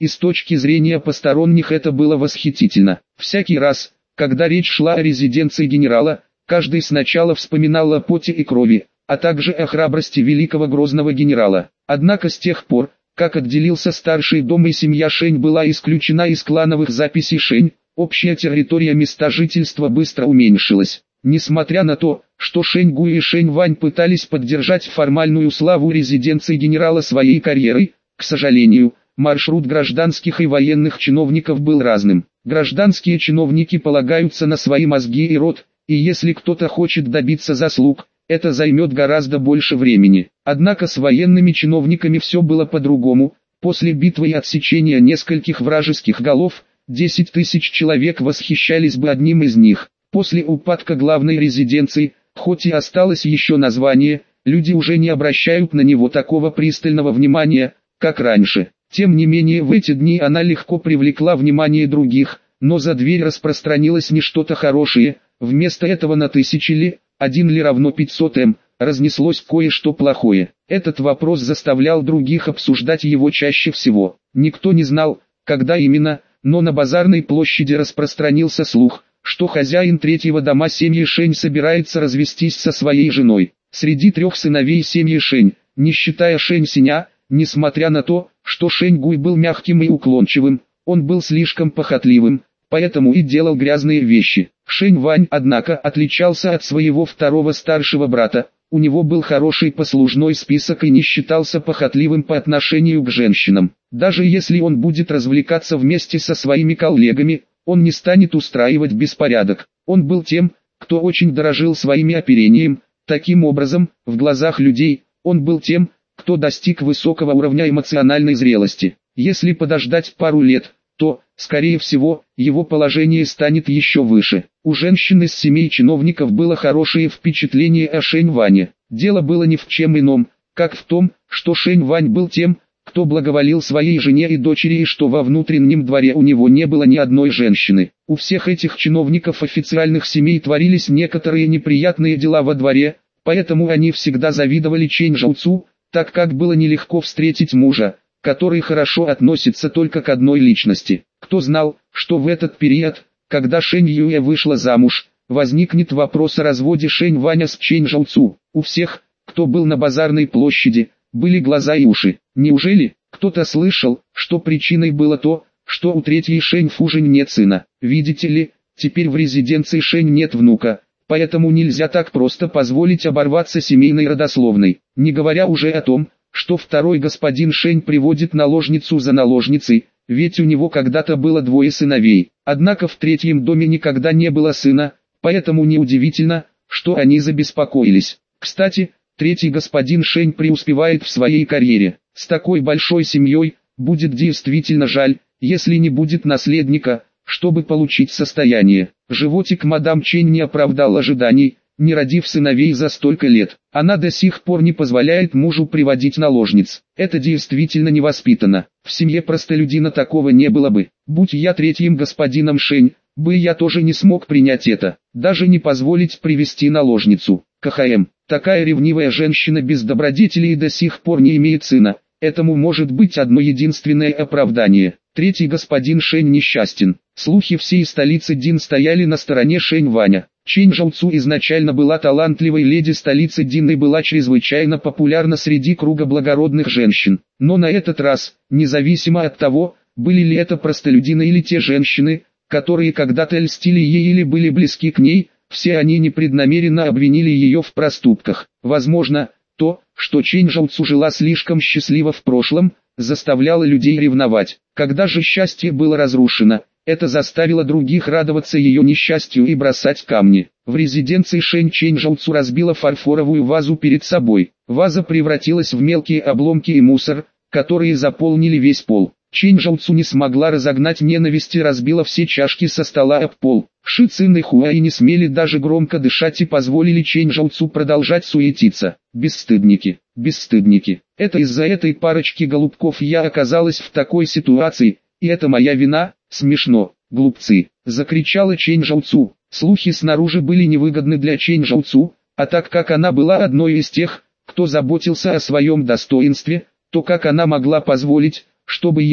и с точки зрения посторонних это было восхитительно. Всякий раз, когда речь шла о резиденции генерала, каждый сначала вспоминал о поте и крови, а также о храбрости великого грозного генерала. Однако с тех пор, как отделился старший дом и семья Шэнь была исключена из клановых записей Шэнь, общая территория места жительства быстро уменьшилась. Несмотря на то, что Шэнь Гуй и Шэнь Вань пытались поддержать формальную славу резиденции генерала своей карьерой, к сожалению, маршрут гражданских и военных чиновников был разным. Гражданские чиновники полагаются на свои мозги и рот, и если кто-то хочет добиться заслуг, это займет гораздо больше времени. Однако с военными чиновниками все было по-другому. После битвы и отсечения нескольких вражеских голов, десять тысяч человек восхищались бы одним из них. После упадка главной резиденции, хоть и осталось еще название, люди уже не обращают на него такого пристального внимания, как раньше. Тем не менее в эти дни она легко привлекла внимание других, но за дверь распространилось не что-то хорошее, вместо этого на тысячи ли, один ли равно пятьсот м, разнеслось кое-что плохое. Этот вопрос заставлял других обсуждать его чаще всего. Никто не знал, когда именно, но на базарной площади распространился слух, что хозяин третьего дома семьи Шэнь собирается развестись со своей женой. Среди трех сыновей семьи Шэнь, не считая Шэнь Синя, несмотря на то, что Шэнь Гуй был мягким и уклончивым, он был слишком похотливым, поэтому и делал грязные вещи. Шэнь Вань, однако, отличался от своего второго старшего брата, у него был хороший послужной список и не считался похотливым по отношению к женщинам. Даже если он будет развлекаться вместе со своими коллегами, он не станет устраивать беспорядок. Он был тем, кто очень дорожил своим оперением. Таким образом, в глазах людей, он был тем, кто достиг высокого уровня эмоциональной зрелости. Если подождать пару лет, то, скорее всего, его положение станет еще выше. У женщин из семей чиновников было хорошее впечатление о Шэнь Ване. Дело было ни в чем ином, как в том, что Шэнь Вань был тем, кто благоволил своей жене и дочери, и что во внутреннем дворе у него не было ни одной женщины. У всех этих чиновников официальных семей творились некоторые неприятные дела во дворе, поэтому они всегда завидовали Чэнь Жоуцу, так как было нелегко встретить мужа, который хорошо относится только к одной личности. Кто знал, что в этот период, когда Шэнь Юэ вышла замуж, возникнет вопрос о разводе Шэнь Ваня с Чэнь Жоуцу. У всех, кто был на базарной площади, были глаза и уши. Неужели кто-то слышал, что причиной было то, что у третьей Шэнь Фужень нет сына? Видите ли, теперь в резиденции Шэнь нет внука, поэтому нельзя так просто позволить оборваться семейной родословной. Не говоря уже о том, что второй господин Шэнь приводит наложницу за наложницей, ведь у него когда-то было двое сыновей. Однако в третьем доме никогда не было сына, поэтому неудивительно, что они забеспокоились. Кстати, третий господин Шэнь преуспевает в своей карьере. С такой большой семьей, будет действительно жаль, если не будет наследника, чтобы получить состояние. Животик мадам Чэнь не оправдал ожиданий, не родив сыновей за столько лет. Она до сих пор не позволяет мужу приводить наложниц. Это действительно невоспитанно. В семье простолюдина такого не было бы. Будь я третьим господином Шэнь, бы я тоже не смог принять это. Даже не позволить привести наложницу. КХМ. Такая ревнивая женщина без добродетели и до сих пор не имеет сына. Этому может быть одно единственное оправдание. Третий господин Шэнь несчастен. Слухи всей столицы Дин стояли на стороне Шэнь Ваня. Чэнь Жоуцу изначально была талантливой леди столицы Дин и была чрезвычайно популярна среди круга благородных женщин. Но на этот раз, независимо от того, были ли это простолюдины или те женщины, которые когда-то льстили ей или были близки к ней, все они непреднамеренно обвинили ее в проступках. Возможно, то, что Чэнь Жоуцу жила слишком счастливо в прошлом, заставляло людей ревновать. Когда же счастье было разрушено, это заставило других радоваться ее несчастью и бросать камни. В резиденции Шэнь Чэнь Жоуцу разбила фарфоровую вазу перед собой. Ваза превратилась в мелкие обломки и мусор, которые заполнили весь пол. Чэнь Жоуцу не смогла разогнать ненависть и разбила все чашки со стола об пол. Ши Цин и Хуаи не смели даже громко дышать и позволили Чэнь Жоуцу продолжать суетиться. Бесстыдники, бесстыдники. Это из-за этой парочки голубков я оказалась в такой ситуации, и это моя вина. Смешно, глупцы, закричала Чэнь Жоуцу. Слухи снаружи были невыгодны для Чэнь Жоуцу, а так как она была одной из тех, кто заботился о своем достоинстве, то как она могла позволить, чтобы ее,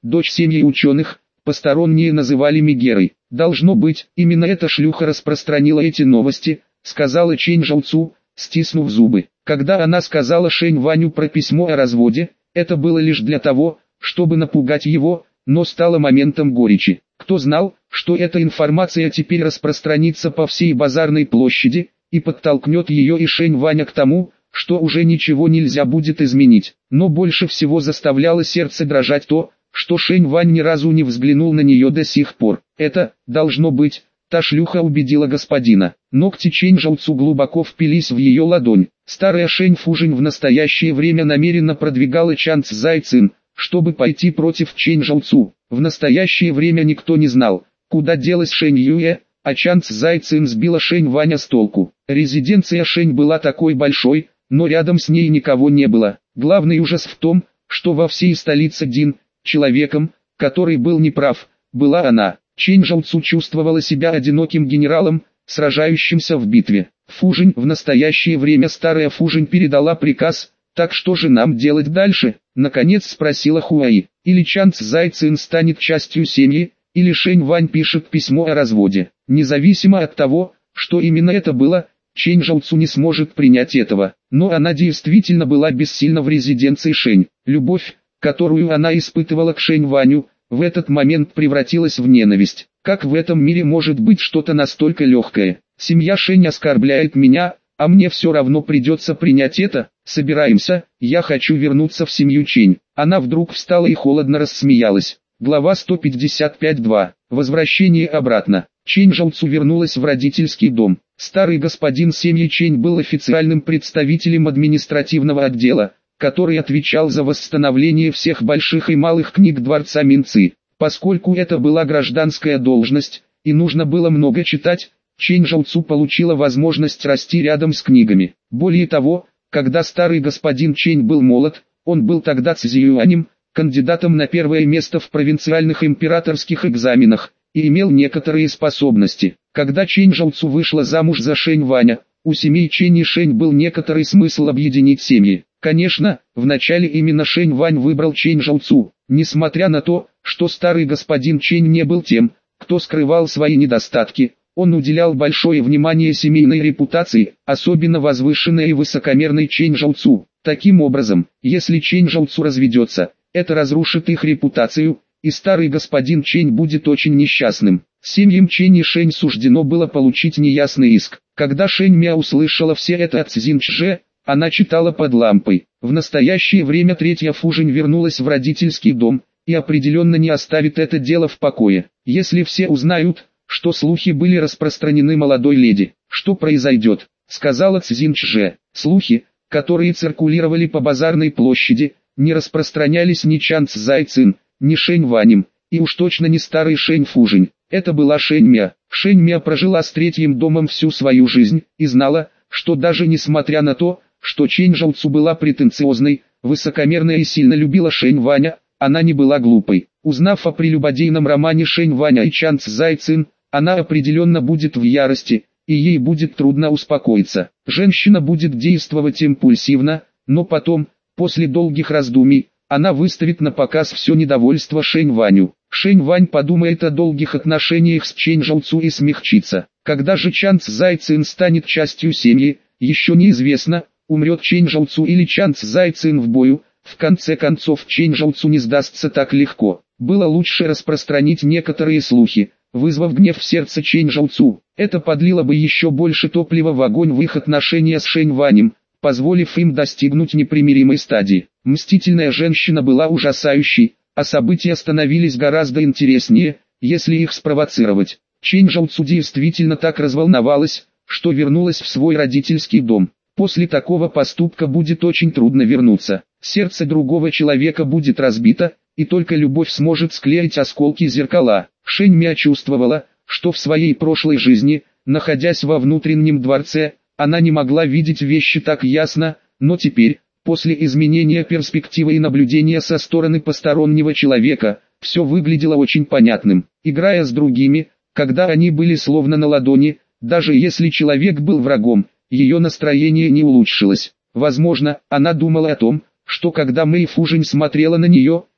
дочь семьи ученых, посторонние называли Мегерой. Должно быть, именно эта шлюха распространила эти новости, сказала Чэнь Жоуцу, стиснув зубы. Когда она сказала Шэнь Ваню про письмо о разводе, это было лишь для того, чтобы напугать его, но стало моментом горечи. Кто знал, что эта информация теперь распространится по всей базарной площади, и подтолкнет ее и Шэнь Ваня к тому, что уже ничего нельзя будет изменить. Но больше всего заставляло сердце дрожать то, что Шэнь Вань ни разу не взглянул на нее до сих пор. Это, должно быть, та шлюха убедила господина. Ногти Чэнь Жоуцу глубоко впились в ее ладонь. Старая Шэнь Фужинь в настоящее время намеренно продвигала Чан Цзай Цин, чтобы пойти против Чэнь Жоуцу. В настоящее время никто не знал, куда делась Шэнь Юэ, а Чан Цзай Цин сбила Шэнь Ваня с толку. Резиденция Шэнь была такой большой, но рядом с ней никого не было. Главный ужас в том, что во всей столице Дин, человеком, который был неправ, была она. Чэнь Жоуцу чувствовала себя одиноким генералом, сражающимся в битве. Фужинь, в настоящее время старая Фужинь передала приказ, так что же нам делать дальше? Наконец спросила Хуаи. Или Чан Цзай Цин станет частью семьи, или Шэнь Вань пишет письмо о разводе. Независимо от того, что именно это было, Чэнь Жоуцу не сможет принять этого. Но она действительно была бессильна в резиденции Шэнь. Любовь, которую она испытывала к Шэнь Ваню, в этот момент превратилась в ненависть. Как в этом мире может быть что-то настолько легкое? Семья Шэнь оскорбляет меня, а мне все равно придется принять это. Собираемся, я хочу вернуться в семью Чэнь. Она вдруг встала и холодно рассмеялась. Глава сто пятьдесят пять два. Возвращение обратно. Чэнь Жоуцу вернулась в родительский дом. Старый господин семьи Чэнь был официальным представителем административного отдела, который отвечал за восстановление всех больших и малых книг дворца Минцы. Поскольку это была гражданская должность, и нужно было много читать, Чэнь Жоуцу получила возможность расти рядом с книгами. Более того, когда старый господин Чэнь был молод, он был тогда цзюанем, кандидатом на первое место в провинциальных императорских экзаменах, и имел некоторые способности. Когда Чэнь Жоуцу вышла замуж за Шэнь Ваня, у семей Чэнь и Шэнь был некоторый смысл объединить семьи. Конечно, вначале именно Шэнь Вань выбрал Чэнь Жоуцу, несмотря на то, что старый господин Чэнь не был тем, кто скрывал свои недостатки. Он уделял большое внимание семейной репутации, особенно возвышенной и высокомерной Чэнь Жоуцу. Таким образом, если Чэнь Жоуцу разведется, это разрушит их репутацию, и старый господин Чэнь будет очень несчастным. Семьям Чэнь и Шэнь суждено было получить неясный иск. Когда Шэнь Мя услышала все это от Цзин Чже, она читала под лампой. В настоящее время третья Фужинь вернулась в родительский дом, и определенно не оставит это дело в покое. Если все узнают, что слухи были распространены молодой леди, что произойдет, сказала Цзин Чже. Слухи, которые циркулировали по базарной площади, не распространялись ни Чан Цзай Цин, ни Шэнь Ванем, и уж точно не старый Шэнь Фужинь. Это была Шэнь Мя. Шэнь Мя прожила с третьим домом всю свою жизнь, и знала, что даже несмотря на то, что Чэнь Жоуцу была претенциозной, высокомерной и сильно любила Шэнь Ваня, она не была глупой. Узнав о прелюбодейном романе Шэнь Ваня и Чан Цзай Цин, она определенно будет в ярости, и ей будет трудно успокоиться. Женщина будет действовать импульсивно, но потом, после долгих раздумий, она выставит на показ все недовольство Шэнь Ваню. Шэнь Вань подумает о долгих отношениях с Чэнь Жоуцу и смягчится. Когда же Чан Цзай Цин станет частью семьи, еще неизвестно, умрет Чэнь Жоуцу или Чан Цзай Цин в бою. В конце концов Чэнь Жоуцу не сдастся так легко. Было лучше распространить некоторые слухи, вызвав гнев в сердце Чэнь Жоуцу. Это подлило бы еще больше топлива в огонь в их отношения с Шэнь Ванем, позволив им достигнуть непримиримой стадии. Мстительная женщина была ужасающей, а события становились гораздо интереснее, если их спровоцировать. Чэнь Жоуцу действительно так разволновалась, что вернулась в свой родительский дом. После такого поступка будет очень трудно вернуться. Сердце другого человека будет разбито, и только любовь сможет склеить осколки зеркала. Шэнь Мя чувствовала, что в своей прошлой жизни, находясь во внутреннем дворце, она не могла видеть вещи так ясно, но теперь, после изменения перспективы и наблюдения со стороны постороннего человека, все выглядело очень понятным. Играя с другими, когда они были словно на ладони, даже если человек был врагом, ее настроение не улучшилось. Возможно, она думала о том, что когда Мэй Фужинь смотрела на нее,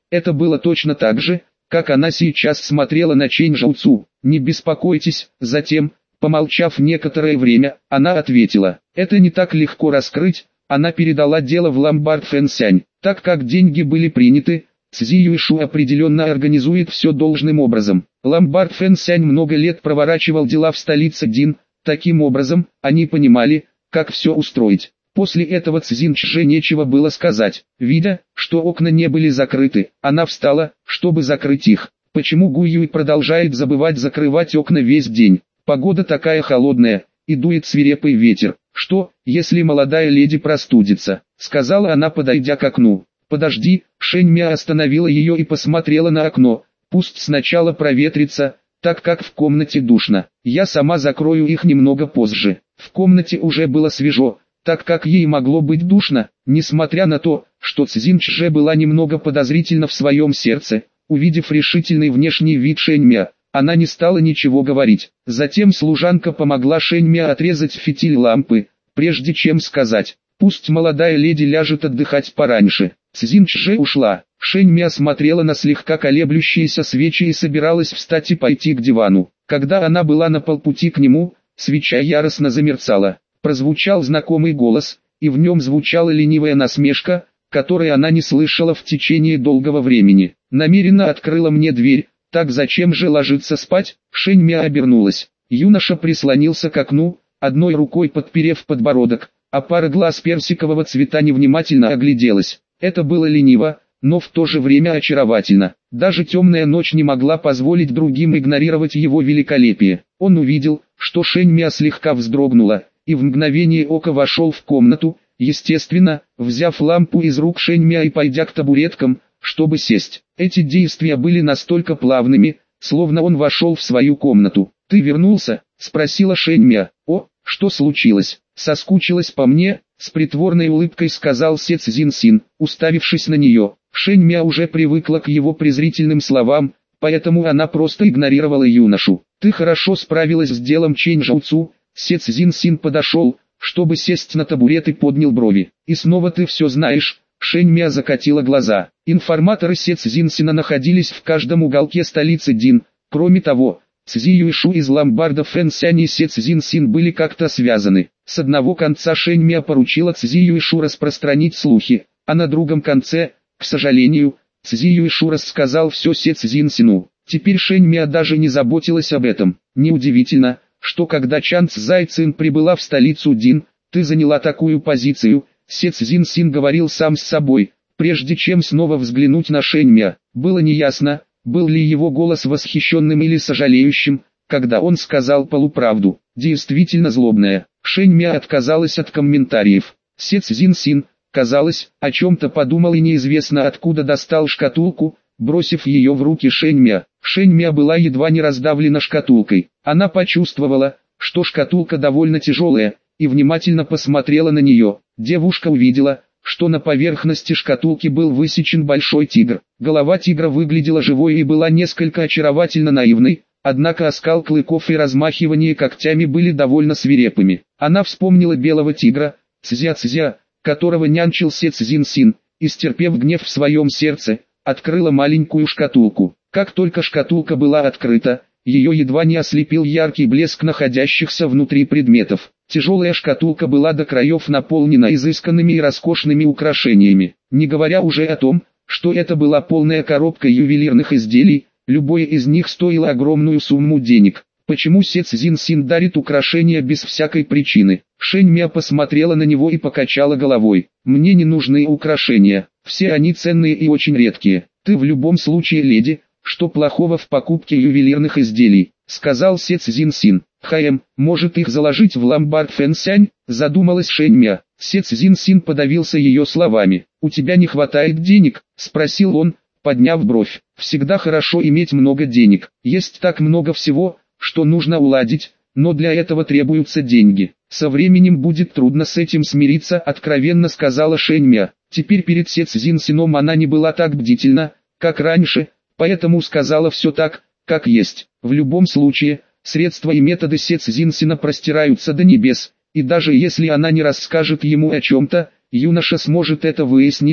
Это было точно так же, как она сейчас смотрела на Чэнь Жоуцу. «Не беспокойтесь». Затем, помолчав некоторое время, она ответила: «Это не так легко раскрыть». Она передала дело в ломбард Фэнсянь. Так как деньги были приняты, Цзи Юйшу определенно организует все должным образом. Ломбард Фэнсянь много лет проворачивал дела в столице Дин. Таким образом, они понимали, как все устроить. После этого Цзиньчже нечего было сказать. Видя, что окна не были закрыты, она встала, чтобы закрыть их. Почему Гу Юй продолжает забывать закрывать окна весь день? Погода такая холодная, и дует свирепый ветер. Что, если молодая леди простудится? Сказала она, подойдя к окну. Подожди. Шэнь Мя остановила ее и посмотрела на окно. Пусть сначала проветрится, так как в комнате душно. Я сама закрою их немного позже. В комнате уже было свежо, так как ей могло быть душно. Несмотря на то, что Цзиньчже была немного подозрительна в своем сердце, увидев решительный внешний вид Шэнь Мя, она не стала ничего говорить. Затем служанка помогла Шэнь Мя отрезать фитиль лампы, прежде чем сказать: «Пусть молодая леди ляжет отдыхать пораньше». Цзиньчже ушла. Шэнь Мя смотрела на слегка колеблющиеся свечи и собиралась встать и пойти к дивану. Когда она была на полпути к нему, свеча яростно замерцала. Прозвучал знакомый голос, и в нем звучала ленивая насмешка, которой она не слышала в течение долгого времени. «Намеренно открыла мне дверь, так зачем же ложиться спать?» Шэнь Мя обернулась. Юноша прислонился к окну, одной рукой подперев подбородок, а пара глаз персикового цвета невнимательно огляделась. Это было лениво, но в то же время очаровательно. Даже темная ночь не могла позволить другим игнорировать его великолепие. Он увидел, что Шэнь Мя слегка вздрогнула, и в мгновение ока вошел в комнату, естественно, взяв лампу из рук Шэнь Мя и пойдя к табуреткам, чтобы сесть. Эти действия были настолько плавными, словно он вошел в свою комнату. «Ты вернулся?» – спросила Шэнь Мя. «О, что случилось? Соскучилась по мне?» – с притворной улыбкой сказал Се Цзиньсин, уставившись на нее. Шэнь Мя уже привыкла к его презрительным словам, поэтому она просто игнорировала юношу. «Ты хорошо справилась с делом Чэнь Жоуцу». Се Цзиньсин подошел, чтобы сесть на табурет, и поднял брови. «И снова ты все знаешь?» Шэнь Мя закатила глаза. Информаторы Се Цзиньсина находились в каждом уголке столицы Дин. Кроме того, Цзи Юйшу из ломбарда Фэнсянь и Се Цзиньсин были как-то связаны. С одного конца Шэнь Мя поручила Цзи Юйшу распространить слухи, а на другом конце, к сожалению, Цзи Юйшу рассказал все Се Цзиньсину. Теперь Шэнь Мя даже не заботилась об этом. Неудивительно, что когда Чан Цзайцин прибыла в столицу Дин, ты заняла такую позицию. Се Цзиньсин говорил сам с собой, прежде чем снова взглянуть на Шэнь Мя. Было неясно, был ли его голос восхищенным или сожалеющим, когда он сказал полуправду. Действительно злобная. Шэнь Мя отказалась от комментариев. Се Цзиньсин, казалось, о чем-то подумал и неизвестно откуда достал шкатулку, бросив ее в руки Шэнь Мя. Шэнь Мя была едва не раздавлена шкатулкой. Она почувствовала, что шкатулка довольно тяжелая, и внимательно посмотрела на нее. Девушка увидела, что на поверхности шкатулки был высечен большой тигр. Голова тигра выглядела живой и была несколько очаровательно наивной, однако оскал клыков и размахивание когтями были довольно свирепыми. Она вспомнила белого тигра, Цзя-Цзя, которого нянчил Се Цзиньсин, и, стерпев гнев в своем сердце, открыла маленькую шкатулку. Как только шкатулка была открыта, ее едва не ослепил яркий блеск находящихся внутри предметов. Тяжелая шкатулка была до краев наполнена изысканными и роскошными украшениями. Не говоря уже о том, что это была полная коробка ювелирных изделий, любое из них стоило огромную сумму денег. Почему Се Цзиньсин дарит украшения без всякой причины? Шэнь Мя посмотрела на него и покачала головой. «Мне не нужны украшения, все они ценные и очень редкие. Ты в любом случае леди, что плохого в покупке ювелирных изделий?» — сказал Се Цзиньсин. «Хаем, может их заложить в ломбард Фэнсянь?» — задумалась Шэнь Мя. Се Цзиньсин подавился ее словами. «У тебя не хватает денег?» — спросил он, подняв бровь. «Всегда хорошо иметь много денег. Есть так много всего, что нужно уладить, но для этого требуются деньги. Со временем будет трудно с этим смириться», — откровенно сказала Шэнь Мя. Теперь перед Се Цзиньсином она не была так бдительна, как раньше, поэтому сказала все так, как есть. В любом случае, средства и методы Се Цзиньсина простираются до небес, и даже если она не расскажет ему о чем-то, юноша сможет это выяснить,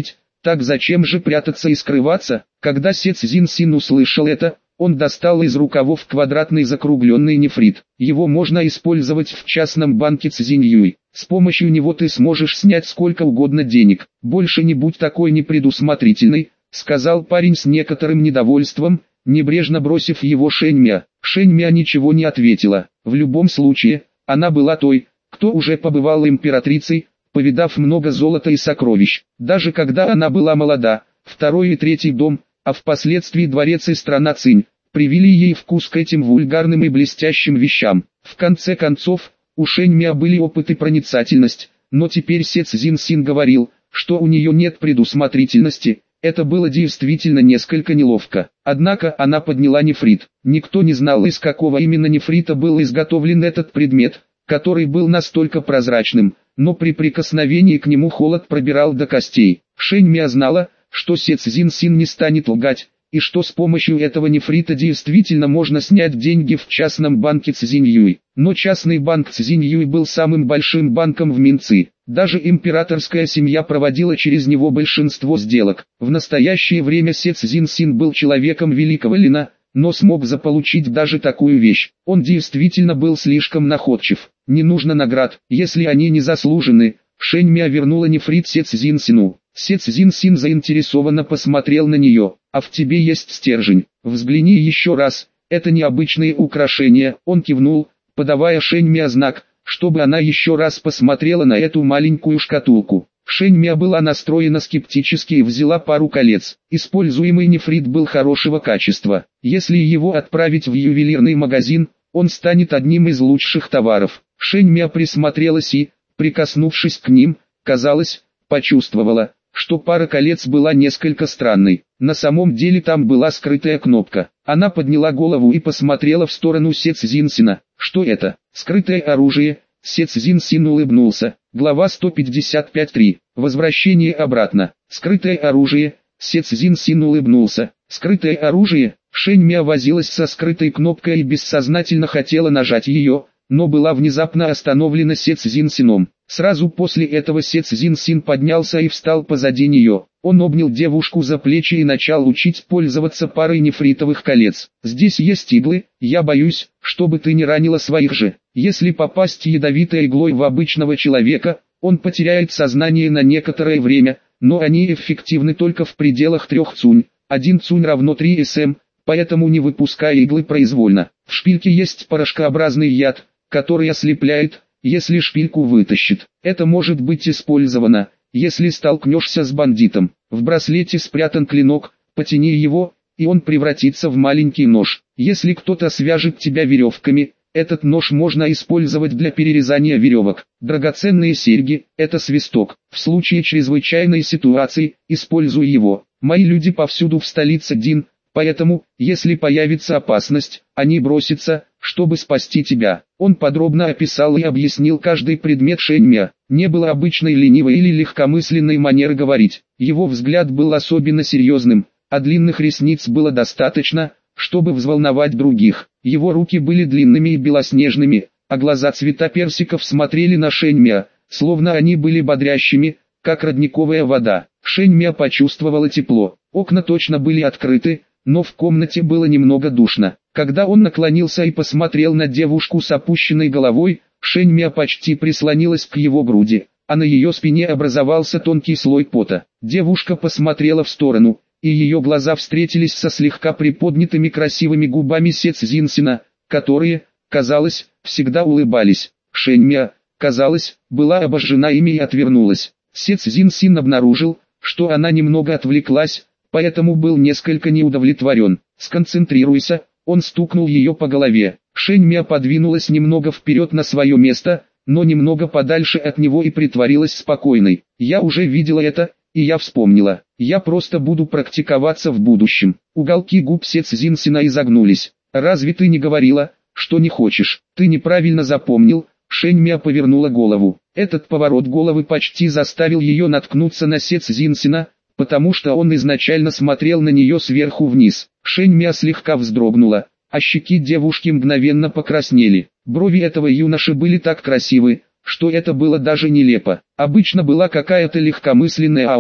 Так зачем же прятаться и скрываться? Когда Се Цзиньсин услышал это, он достал из рукавов квадратный закругленный нефрит. Его можно использовать в частном банке Цзиньюй. С помощью него ты сможешь снять сколько угодно денег. Больше не будь такой непредусмотрительный, сказал парень с некоторым недовольством, небрежно бросив его Шэньмя. Шэньмя ничего не ответила. В любом случае, она была той, кто уже побывала императрицей, повидав много золота и сокровищ. Даже когда она была молода, второй и третий дом, а впоследствии дворец и страна Цинь, привели ей вкус к этим вульгарным и блестящим вещам. В конце концов, у Шэньмя были опыт и проницательность, но теперь Се Цзиньсин говорил, что у нее нет предусмотрительности. Это было действительно несколько неловко. Однако она подняла нефрит. Никто не знал, из какого именно нефрита был изготовлен этот предмет, который был настолько прозрачным, но при прикосновении к нему холод пробирал до костей. Шэньмя знала, что Се Цзиньсин не станет лгать, и что с помощью этого нефрита действительно можно снять деньги в частном банке Цзиньюй. Но частный банк Цзиньюй был самым большим банком в Минци. Даже императорская семья проводила через него большинство сделок. В настоящее время Се Цзиньсин был человеком великого Лина, но смог заполучить даже такую вещь. Он действительно был слишком находчив. Не нужно наград, если они не заслужены. Шэньмя вернула нефрит Се Цзиньсину. Се Цзиньсин заинтересованно посмотрел на нее. «А в тебе есть стержень. Взгляни еще раз, это необычные украшения». Он кивнул, подавая Шэньмя знак, чтобы она еще раз посмотрела на эту маленькую шкатулку. Шэньмя была настроена скептически и взяла пару колец. Используемый нефрит был хорошего качества. Если его отправить в ювелирный магазин, он станет одним из лучших товаров. Шэньмя присмотрелась и, прикоснувшись к ним, казалось, почувствовала, что пара колец была несколько странной. На самом деле там была скрытая кнопка. Она подняла голову и посмотрела в сторону Се Цзиньсина. Что это? Скрытое оружие? Се Цзиньсин улыбнулся. Глава сто пятьдесят пять точка три. Возвращение обратно. Скрытое оружие. Се Цзиньсин улыбнулся. Скрытое оружие? Шэньмя возилась со скрытой кнопкой и бессознательно хотела нажать ее, но была внезапно остановлена Се Цзиньсином. Сразу после этого Се Цзиньсин поднялся и встал позади нее. Он обнял девушку за плечи и начал учить пользоваться парой нефритовых колец. «Здесь есть иглы, я боюсь, чтобы ты не ранила своих же. Если попасть ядовитой иглой в обычного человека, он потеряет сознание на некоторое время, но они эффективны только в пределах трех цунь. Один цунь равно три см, поэтому не выпускай иглы произвольно. В шпильке есть порошкообразный яд, который ослепляет, если шпильку вытащит. Это может быть использовано, если столкнешься с бандитом. В браслете спрятан клинок, потяни его, и он превратится в маленький нож. Если кто-то свяжет тебя веревками, этот нож можно использовать для перерезания веревок. Драгоценные серьги – это свисток. В случае чрезвычайной ситуации, используй его. Мои люди повсюду в столице Дин, поэтому, если появится опасность, они бросятся, чтобы спасти тебя. Он подробно описал и объяснил каждый предмет Шэньмя. Не было обычной ленивой или легкомысленной манеры говорить. Его взгляд был особенно серьезным, а длинных ресниц было достаточно, чтобы взволновать других. Его руки были длинными и белоснежными, а глаза цвета персиков смотрели на Шэньмя, словно они были бодрящими, как родниковая вода. Шэньмя почувствовала тепло. Окна точно были открыты, но в комнате было немного душно. Когда он наклонился и посмотрел на девушку с опущенной головой, Шэньмя почти прислонилась к его груди, а на ее спине образовался тонкий слой пота. Девушка посмотрела в сторону, и ее глаза встретились со слегка приподнятыми красивыми губами Се Цзиньсина, которые, казалось, всегда улыбались. Шэньмя, казалось, была обожжена ими и отвернулась. Се Цзиньсин обнаружил, что она немного отвлеклась, поэтому был несколько неудовлетворен. «Сконцентрируйся», он стукнул ее по голове. Шэньмя подвинулась немного вперед на свое место, но немного подальше от него и притворилась спокойной. «Я уже видела это, и я вспомнила. Я просто буду практиковаться в будущем». Уголки губ Се Цзиньсина изогнулись. «Разве ты не говорила, что не хочешь? Ты неправильно запомнил». Шэньмя повернула голову. Этот поворот головы почти заставил ее наткнуться на Се Цзиньсина, потому что он изначально смотрел на нее сверху вниз. Шэньмя слегка вздрогнула, а щеки девушки мгновенно покраснели. Брови этого юноши были так красивы, что это было даже нелепо. Обычно была какая-то легкомысленная аура,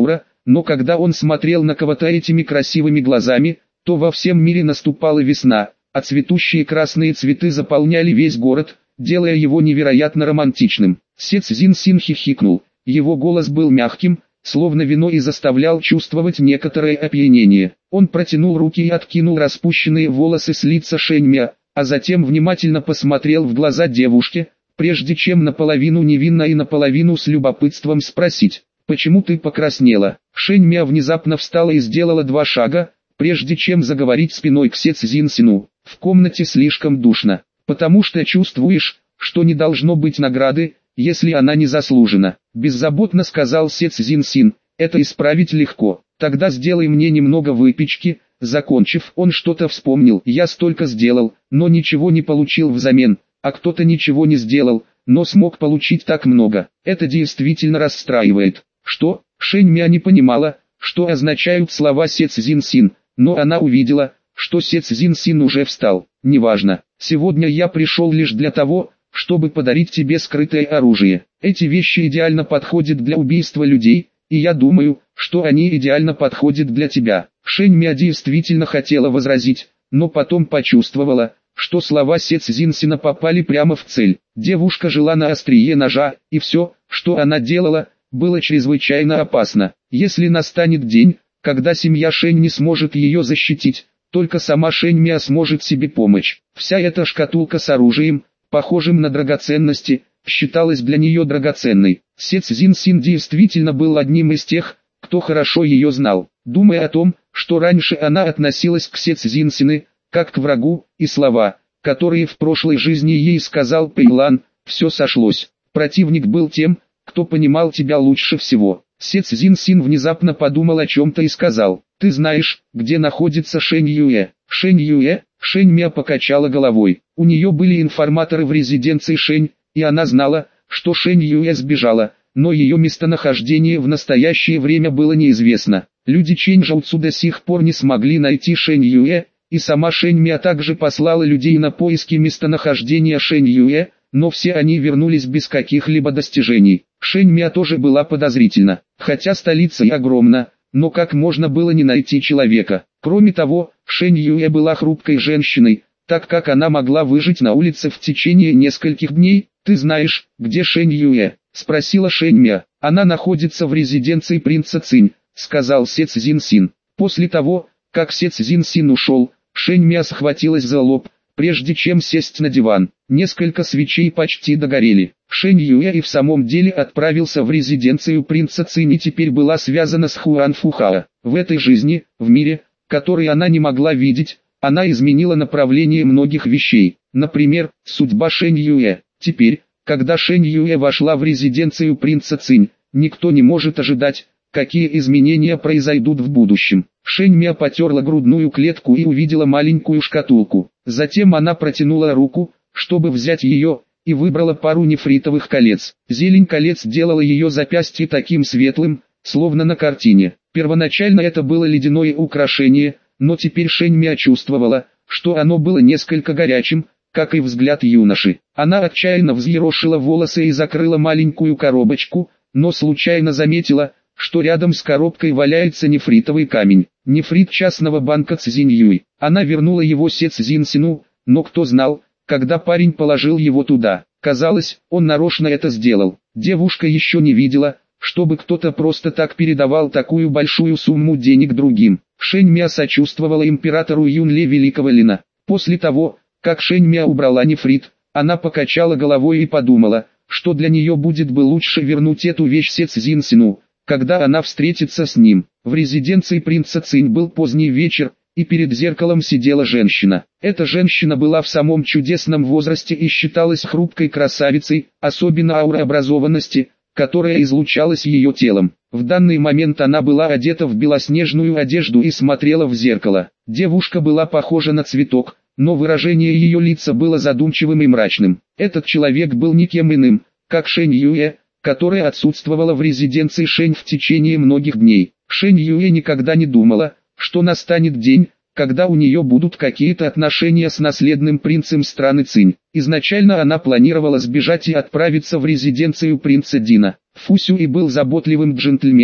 но когда он смотрел на кого-то этими красивыми глазами, то во всем мире наступала весна, а цветущие красные цветы заполняли весь город, делая его невероятно романтичным. Се Цзиньсин хихикнул, его голос был мягким, словно вино, и заставлял чувствовать некоторое опьянение. Он протянул руки и откинул распущенные волосы с лица Шэньмя, а затем внимательно посмотрел в глаза девушке, прежде чем наполовину невинно и наполовину с любопытством спросить: «Почему ты покраснела?» Шэньмя внезапно встала и сделала два шага, прежде чем заговорить спиной к Се Цзиньсину. «В комнате слишком душно, потому что чувствуешь, что не должно быть награды, если она не заслужена», — беззаботно сказал Се Цзиньсин. «Это исправить легко. Тогда сделай мне немного выпечки». Закончив, он что-то вспомнил. «Я столько сделал, но ничего не получил взамен, а кто-то ничего не сделал, но смог получить так много. Это действительно расстраивает». Что? Шэньмя не понимала, что означают слова Се Цзиньсин, но она увидела, что Се Цзиньсин уже встал. «Неважно, сегодня я пришел лишь для того, чтобы подарить тебе скрытое оружие. Эти вещи идеально подходят для убийства людей, и я думаю, что они идеально подходят для тебя». Шэньмя действительно хотела возразить, но потом почувствовала, что слова Се Цзиньсина попали прямо в цель. Девушка жила на острие ножа, и все, что она делала, было чрезвычайно опасно. Если настанет день, когда семья Шэнь не сможет ее защитить, только сама Шэньмя сможет себе помочь. Вся эта шкатулка с оружием, похожим на драгоценности, считалась для нее драгоценной. Се Цзиньсин действительно был одним из тех, кто хорошо ее знал. Думая о том, что раньше она относилась к Се Цзиньсину, как к врагу, и слова, которые в прошлой жизни ей сказал Пэйлан, все сошлось. Противник был тем, кто понимал тебя лучше всего. Се Цзиньсин внезапно подумал о чем-то и сказал: «Ты знаешь, где находится Шэнь Юэ?» Шэнь Юэ? Шэньмя покачала головой. У нее были информаторы в резиденции Шэнь, и она знала, что Шэнь Юэ сбежала, но ее местонахождение в настоящее время было неизвестно. Люди Чэньжоуцу до сих пор не смогли найти Шэнь Юэ, и сама Шэньмя также послала людей на поиски местонахождения Шэнь Юэ, но все они вернулись без каких-либо достижений. Шэньмя тоже была подозрительна, хотя столица и огромна, но как можно было не найти человека? Кроме того, Шэнь Юэ была хрупкой женщиной, так как она могла выжить на улице в течение нескольких дней. «Ты знаешь, где Шэнь Юэ?» — спросила Шэньмя. «Она находится в резиденции принца Цинь», — сказал Се Цзиньсин. После того, как Се Цзиньсин ушел, Шэньмя схватилась за лоб, прежде чем сесть на диван. Несколько свечей почти догорели. Шэнь Юэ и в самом деле отправился в резиденцию принца Цинь и теперь была связана с Хуан Фухао. В этой жизни, в мире, который она не могла видеть, она изменила направление многих вещей. Например, судьба Шэнь Юэ. Теперь, когда Шэнь Юэ вошла в резиденцию принца Цинь, никто не может ожидать, какие изменения произойдут в будущем. Шэньмя потерла грудную клетку и увидела маленькую шкатулку. Затем она протянула руку, чтобы взять ее, и выбрала пару нефритовых колец. Зелень колец делала ее запястье таким светлым, словно на картине. Первоначально это было ледяное украшение, но теперь Шэньмя чувствовала, что оно было несколько горячим, как и взгляд юноши. Она отчаянно взъерошила волосы и закрыла маленькую коробочку, но случайно заметила, что рядом с коробкой валяется нефритовый камень. Нефрит частного банка Цзиньюй. Она вернула его Се Цзиньсину, но кто знал, когда парень положил его туда. Казалось, он нарочно это сделал. Девушка еще не видела, чтобы кто-то просто так передавал такую большую сумму денег другим. Шэньмя сочувствовала императору Юнле Великого Лина. После того, как Шэньмя убрала нефрит, она покачала головой и подумала, что для нее будет бы лучше вернуть эту вещь Се Цзиньсину, когда она встретится с ним. В резиденции принца Цинь был поздний вечер, и перед зеркалом сидела женщина. Эта женщина была в самом чудесном возрасте и считалась хрупкой красавицей, особенно аура образованности, которая излучалась ее телом. В данный момент она была одета в белоснежную одежду и смотрела в зеркало. Девушка была похожа на цветок, но выражение ее лица было задумчивым и мрачным. Этот человек был никем иным, как Шэнь Юэ, которая отсутствовала в резиденции Шэнь в течение многих дней. Шэнь Юэ никогда не думала, что настанет день, когда у нее будут какие-то отношения с наследным принцем страны Цинь. Изначально она планировала сбежать и отправиться в резиденцию принца Дина. Фу Сюй был заботливым джентльменом,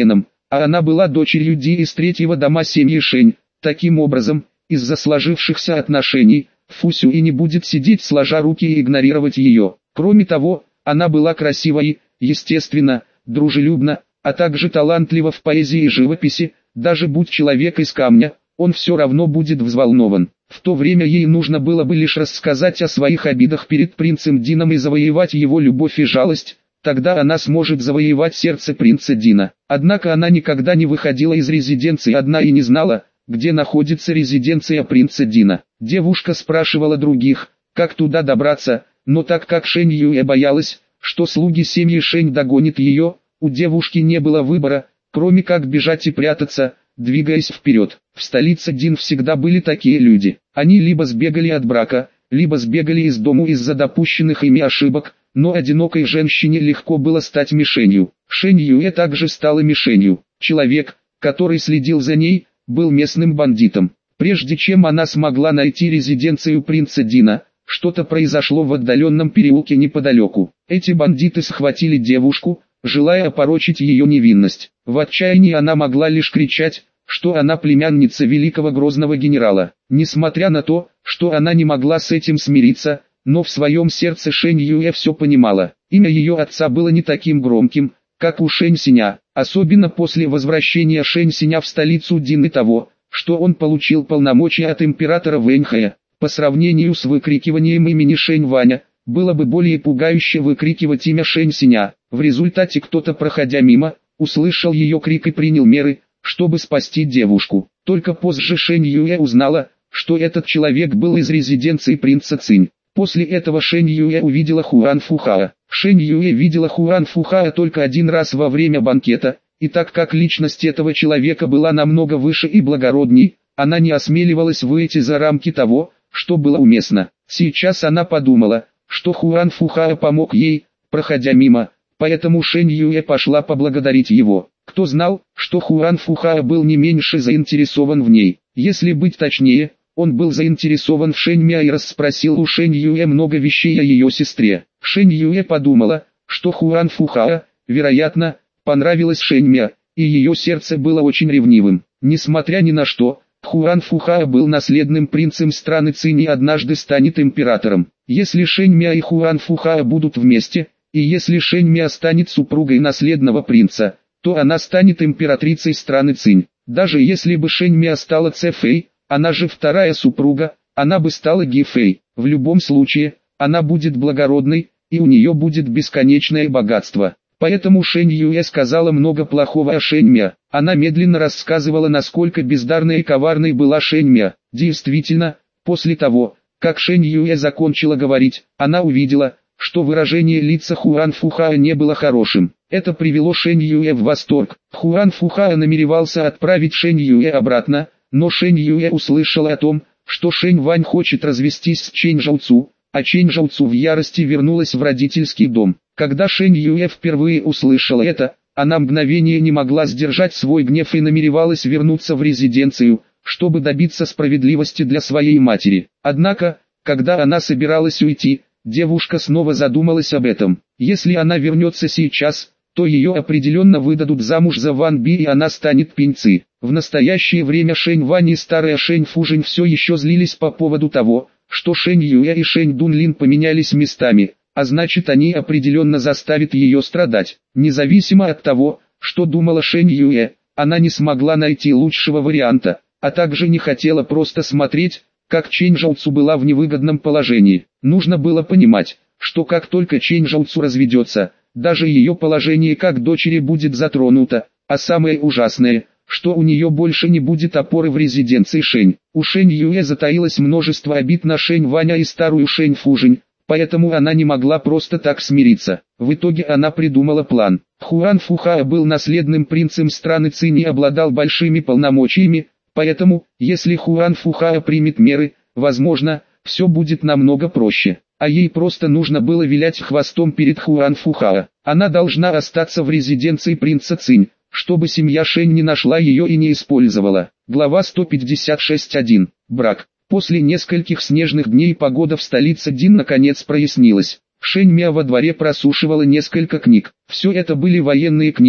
а она была дочерью Ди из третьего дома семьи Шэнь. Таким образом, из-за сложившихся отношений, Фу Сюй не будет сидеть сложа руки и игнорировать ее. Кроме того, она была красива и, естественно, дружелюбна, а также талантлива в поэзии и живописи. Даже будь человек из камня, он все равно будет взволнован. В то время ей нужно было бы лишь рассказать о своих обидах перед принцем Дином и завоевать его любовь и жалость, тогда она сможет завоевать сердце принца Дина. Однако она никогда не выходила из резиденции одна и не знала, где находится резиденция принца Дина. Девушка спрашивала других, как туда добраться, но так как Шэнь Юэ боялась, что слуги семьи Шэнь догонят ее, у девушки не было выбора, кроме как бежать и прятаться, двигаясь вперед. В столице Дин всегда были такие люди. Они либо сбегали от брака, либо сбегали из дому из-за допущенных ими ошибок, но одинокой женщине легко было стать мишенью. Шэнь Юэ также стала мишенью. Человек, который следил за ней, был местным бандитом. Прежде чем она смогла найти резиденцию принца Дина, что-то произошло в отдаленном переулке неподалеку. Эти бандиты схватили девушку, желая опорочить ее невинность. В отчаянии она могла лишь кричать, что она племянница великого грозного генерала. Несмотря на то, что она не могла с этим смириться, но в своем сердце Шэнь Юэ все понимала. Имя ее отца было не таким громким, как у Шэнь Синя, особенно после возвращения Шэнь Синя в столицу Дин и того, что он получил полномочия от императора Вэньхэя. По сравнению с выкрикиванием имени Шэнь Ваня, было бы более пугающе выкрикивать имя Шэнь Синя. В результате кто-то, проходя мимо, услышал ее крик и принял меры, чтобы спасти девушку. Только позже Шэнь Юэ узнала, что этот человек был из резиденции принца Цинь. После этого Шэнь Юэ увидела Хуан Фухао. Шэнь Юэ видела Хуан Фухао только один раз во время банкета, и так как личность этого человека была намного выше и благородней, она не осмеливалась выйти за рамки того, что было уместно. Сейчас она подумала, что Хуан Фухао помог ей, проходя мимо, поэтому Шэнь Юэ пошла поблагодарить его. Кто знал, что Хуан Фухао был не меньше заинтересован в ней. Если быть точнее, он был заинтересован в Шэнь Мя и расспросил у Шэнь Юэ много вещей о ее сестре. Шэнь Юэ подумала, что Хуан Фухао, вероятно, понравилась Шэнь Мя, и ее сердце было очень ревнивым. Несмотря ни на что, Хуан Фухао был наследным принцем страны Цинь и однажды станет императором. Если Шэнь Мя и Хуан Фухао будут вместе, и если Шэнь Мя станет супругой наследного принца, то она станет императрицей страны Цинь. Даже если бы Шэнь Мя стала Цэ Фэй, она же вторая супруга, она бы стала Ги Фэй. В любом случае, она будет благородной, и у нее будет бесконечное богатство. Поэтому Шэнь Юэ сказала много плохого о Шэнь Мя. Она медленно рассказывала, насколько бездарной и коварной была Шэнь Мя. Действительно, после того, как Шэнь Юэ закончила говорить, она увидела, что выражение лица Хуан Фухао не было хорошим. Это привело Шэнь Юэ в восторг. Хуан Фухао намеревался отправить Шэнь Юэ обратно, но Шэнь Юэ услышала о том, что Шэнь Вань хочет развестись с Чэнь Жаоцу, а Чэнь Жаоцу в ярости вернулась в родительский дом. Когда Шэнь Юэ впервые услышала это, она мгновение не могла сдержать свой гнев и намеревалась вернуться в резиденцию, чтобы добиться справедливости для своей матери. Однако, когда она собиралась уйти, девушка снова задумалась об этом. Если она вернется сейчас, то ее определенно выдадут замуж за Ван Би и она станет Пиньци. В настоящее время Шэнь Вань и старая Шэнь Фужень все еще злились по поводу того, что Шэнь Юэ и Шэнь Дунлин поменялись местами, а значит они определенно заставят ее страдать. Независимо от того, что думала Шэнь Юэ, она не смогла найти лучшего варианта, а также не хотела просто смотреть, как Чэнь Жаоцу была в невыгодном положении. Нужно было понимать, что как только Чэнь Жаоцу разведется, даже ее положение как дочери будет затронуто, а самое ужасное, что у нее больше не будет опоры в резиденции Шэнь. У Шэнь Юэ затаилось множество обид на Шэнь Ваня и старую Шэнь Фужень, поэтому она не могла просто так смириться. В итоге она придумала план. Хуан Фухао был наследным принцем страны Цинь и обладал большими полномочиями, поэтому, если Хуан Фухао примет меры, возможно, все будет намного проще. А ей просто нужно было вилять хвостом перед Хуан Фухао. Она должна остаться в резиденции принца Цинь, чтобы семья Шэнь не нашла ее и не использовала. Глава сто пятьдесят шесть точка один. Брак. После нескольких снежных дней погода в столице Дин наконец прояснилась. Шэнь Мя во дворе просушивала несколько книг. Все это были военные книги,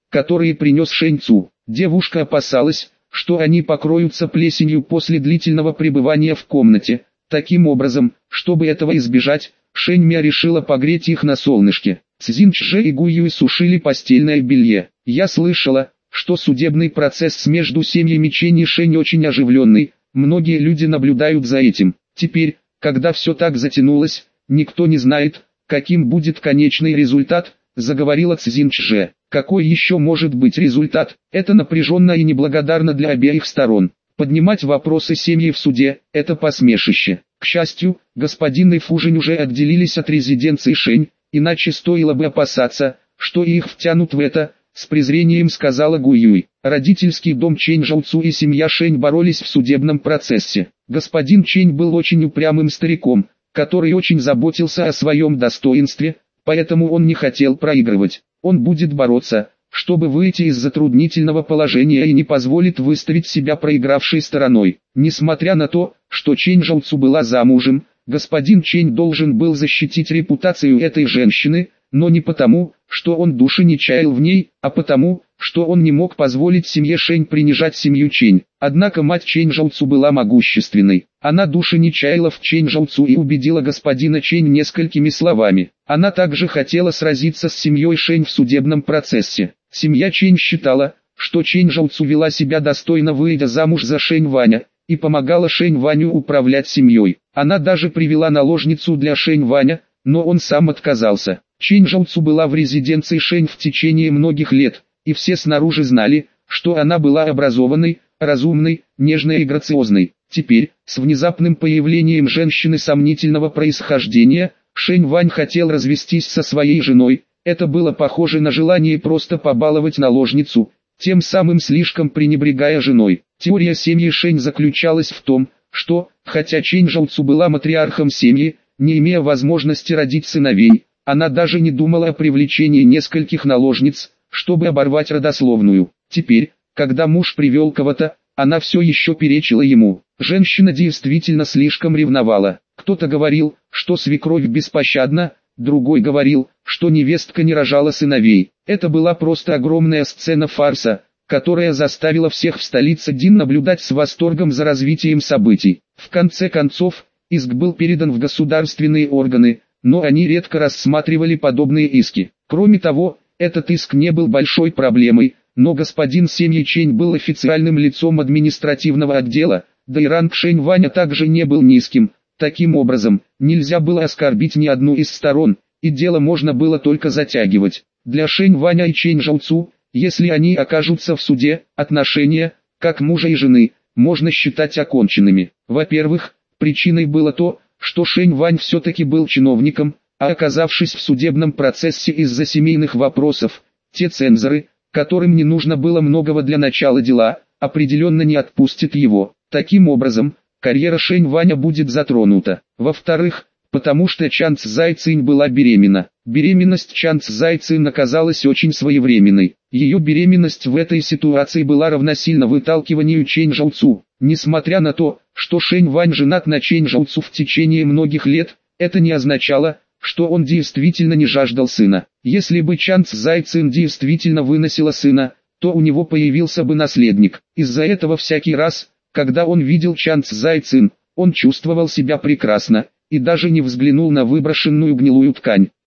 которые принес Шэнь Цу. Девушка опасалась, что они покроются плесенью после длительного пребывания в комнате. Таким образом, чтобы этого избежать, Шэнь Мя решила погреть их на солнышке. Цзин Чжэ и Гу Юй сушили постельное белье. Я слышала, что судебный процесс между семьями Чэнь и Шэнь очень оживленный, многие люди наблюдают за этим. Теперь, когда все так затянулось, никто не знает, каким будет конечный результат, заговорила Цзин Чжэ. Какой еще может быть результат? Это напряженно и неблагодарно для обеих сторон. Поднимать вопросы семьи в суде – это посмешище. К счастью, господин и Фужень уже отделились от резиденции Шэнь, иначе стоило бы опасаться, что их втянут в это, с презрением сказала Гу Юй. Родительский дом Чэнь Жаоцу и семья Шэнь боролись в судебном процессе. Господин Чэнь был очень упрямым стариком, который очень заботился о своем достоинстве, поэтому он не хотел проигрывать. Он будет бороться, чтобы выйти из затруднительного положения и не позволит выставить себя проигравшей стороной. Несмотря на то, что Чэнь Жаоцу была замужем, господин Чэнь должен был защитить репутацию этой женщины, но не потому, что он души не чаял в ней, а потому, что он не мог позволить семье Шэнь принижать семью Чэнь. Однако мать Чэнь Жаоцу была могущественной. Она души не чаяла в Чэнь Жаоцу и убедила господина Чэнь несколькими словами. Она также хотела сразиться с семьей Шэнь в судебном процессе. Семья Чэнь считала, что Чэнь Жаоцу вела себя достойно, выйдя замуж за Шэнь Ваня, и помогала Шэнь Ваню управлять семьей. Она даже привела наложницу для Шэнь Ваня, но он сам отказался. Чэнь Жаоцу была в резиденции Шэнь в течение многих лет, и все снаружи знали, что она была образованной, разумной, нежной и грациозной. Теперь, с внезапным появлением женщины сомнительного происхождения, Шэнь Вань хотел развестись со своей женой. Это было похоже на желание просто побаловать наложницу, тем самым слишком пренебрегая женой. Теория семьи Шэнь заключалась в том, что, хотя Чэнь Жаоцу была матриархом семьи, не имея возможности родить сыновей, она даже не думала о привлечении нескольких наложниц, чтобы оборвать родословную. Теперь, когда муж привел кого-то, она все еще перечила ему. Женщина действительно слишком ревновала. Кто-то говорил, что свекровь беспощадна, другой говорил, что невестка не рожала сыновей. Это была просто огромная сцена фарса, которая заставила всех в столице Дин наблюдать с восторгом за развитием событий. В конце концов, иск был передан в государственные органы, но они редко рассматривали подобные иски. Кроме того, этот иск не был большой проблемой, но господин семьи Чэнь был официальным лицом административного отдела, да и ранг Шэнь Ваня также не был низким. Таким образом, нельзя было оскорбить ни одну из сторон, и дело можно было только затягивать. Для Шэнь Ваня и Чэнь Жаоцу, если они окажутся в суде, отношения, как мужа и жены, можно считать оконченными. Во-первых, причиной было то, что Шэнь Вань все-таки был чиновником, а оказавшись в судебном процессе из-за семейных вопросов, те цензоры, которым не нужно было многого для начала дела, определенно не отпустят его. Таким образом, карьера Шэнь Ваня будет затронута. Во-вторых, потому что Чан Цзай Цинь была беременна. Беременность Чан Цзай Цинь оказалась очень своевременной. Ее беременность в этой ситуации была равносильна выталкиванию Чэнь Жаоцу. Несмотря на то, что Шэнь Вань женат на Чэнь Жаоцу в течение многих лет, это не означало, что он действительно не жаждал сына. Если бы Чан Цзай Цинь действительно выносила сына, то у него появился бы наследник. Из-за этого всякий раз, когда он видел Чан Цзай Цинь, он чувствовал себя прекрасно, и даже не взглянул на выброшенную гнилую ткань.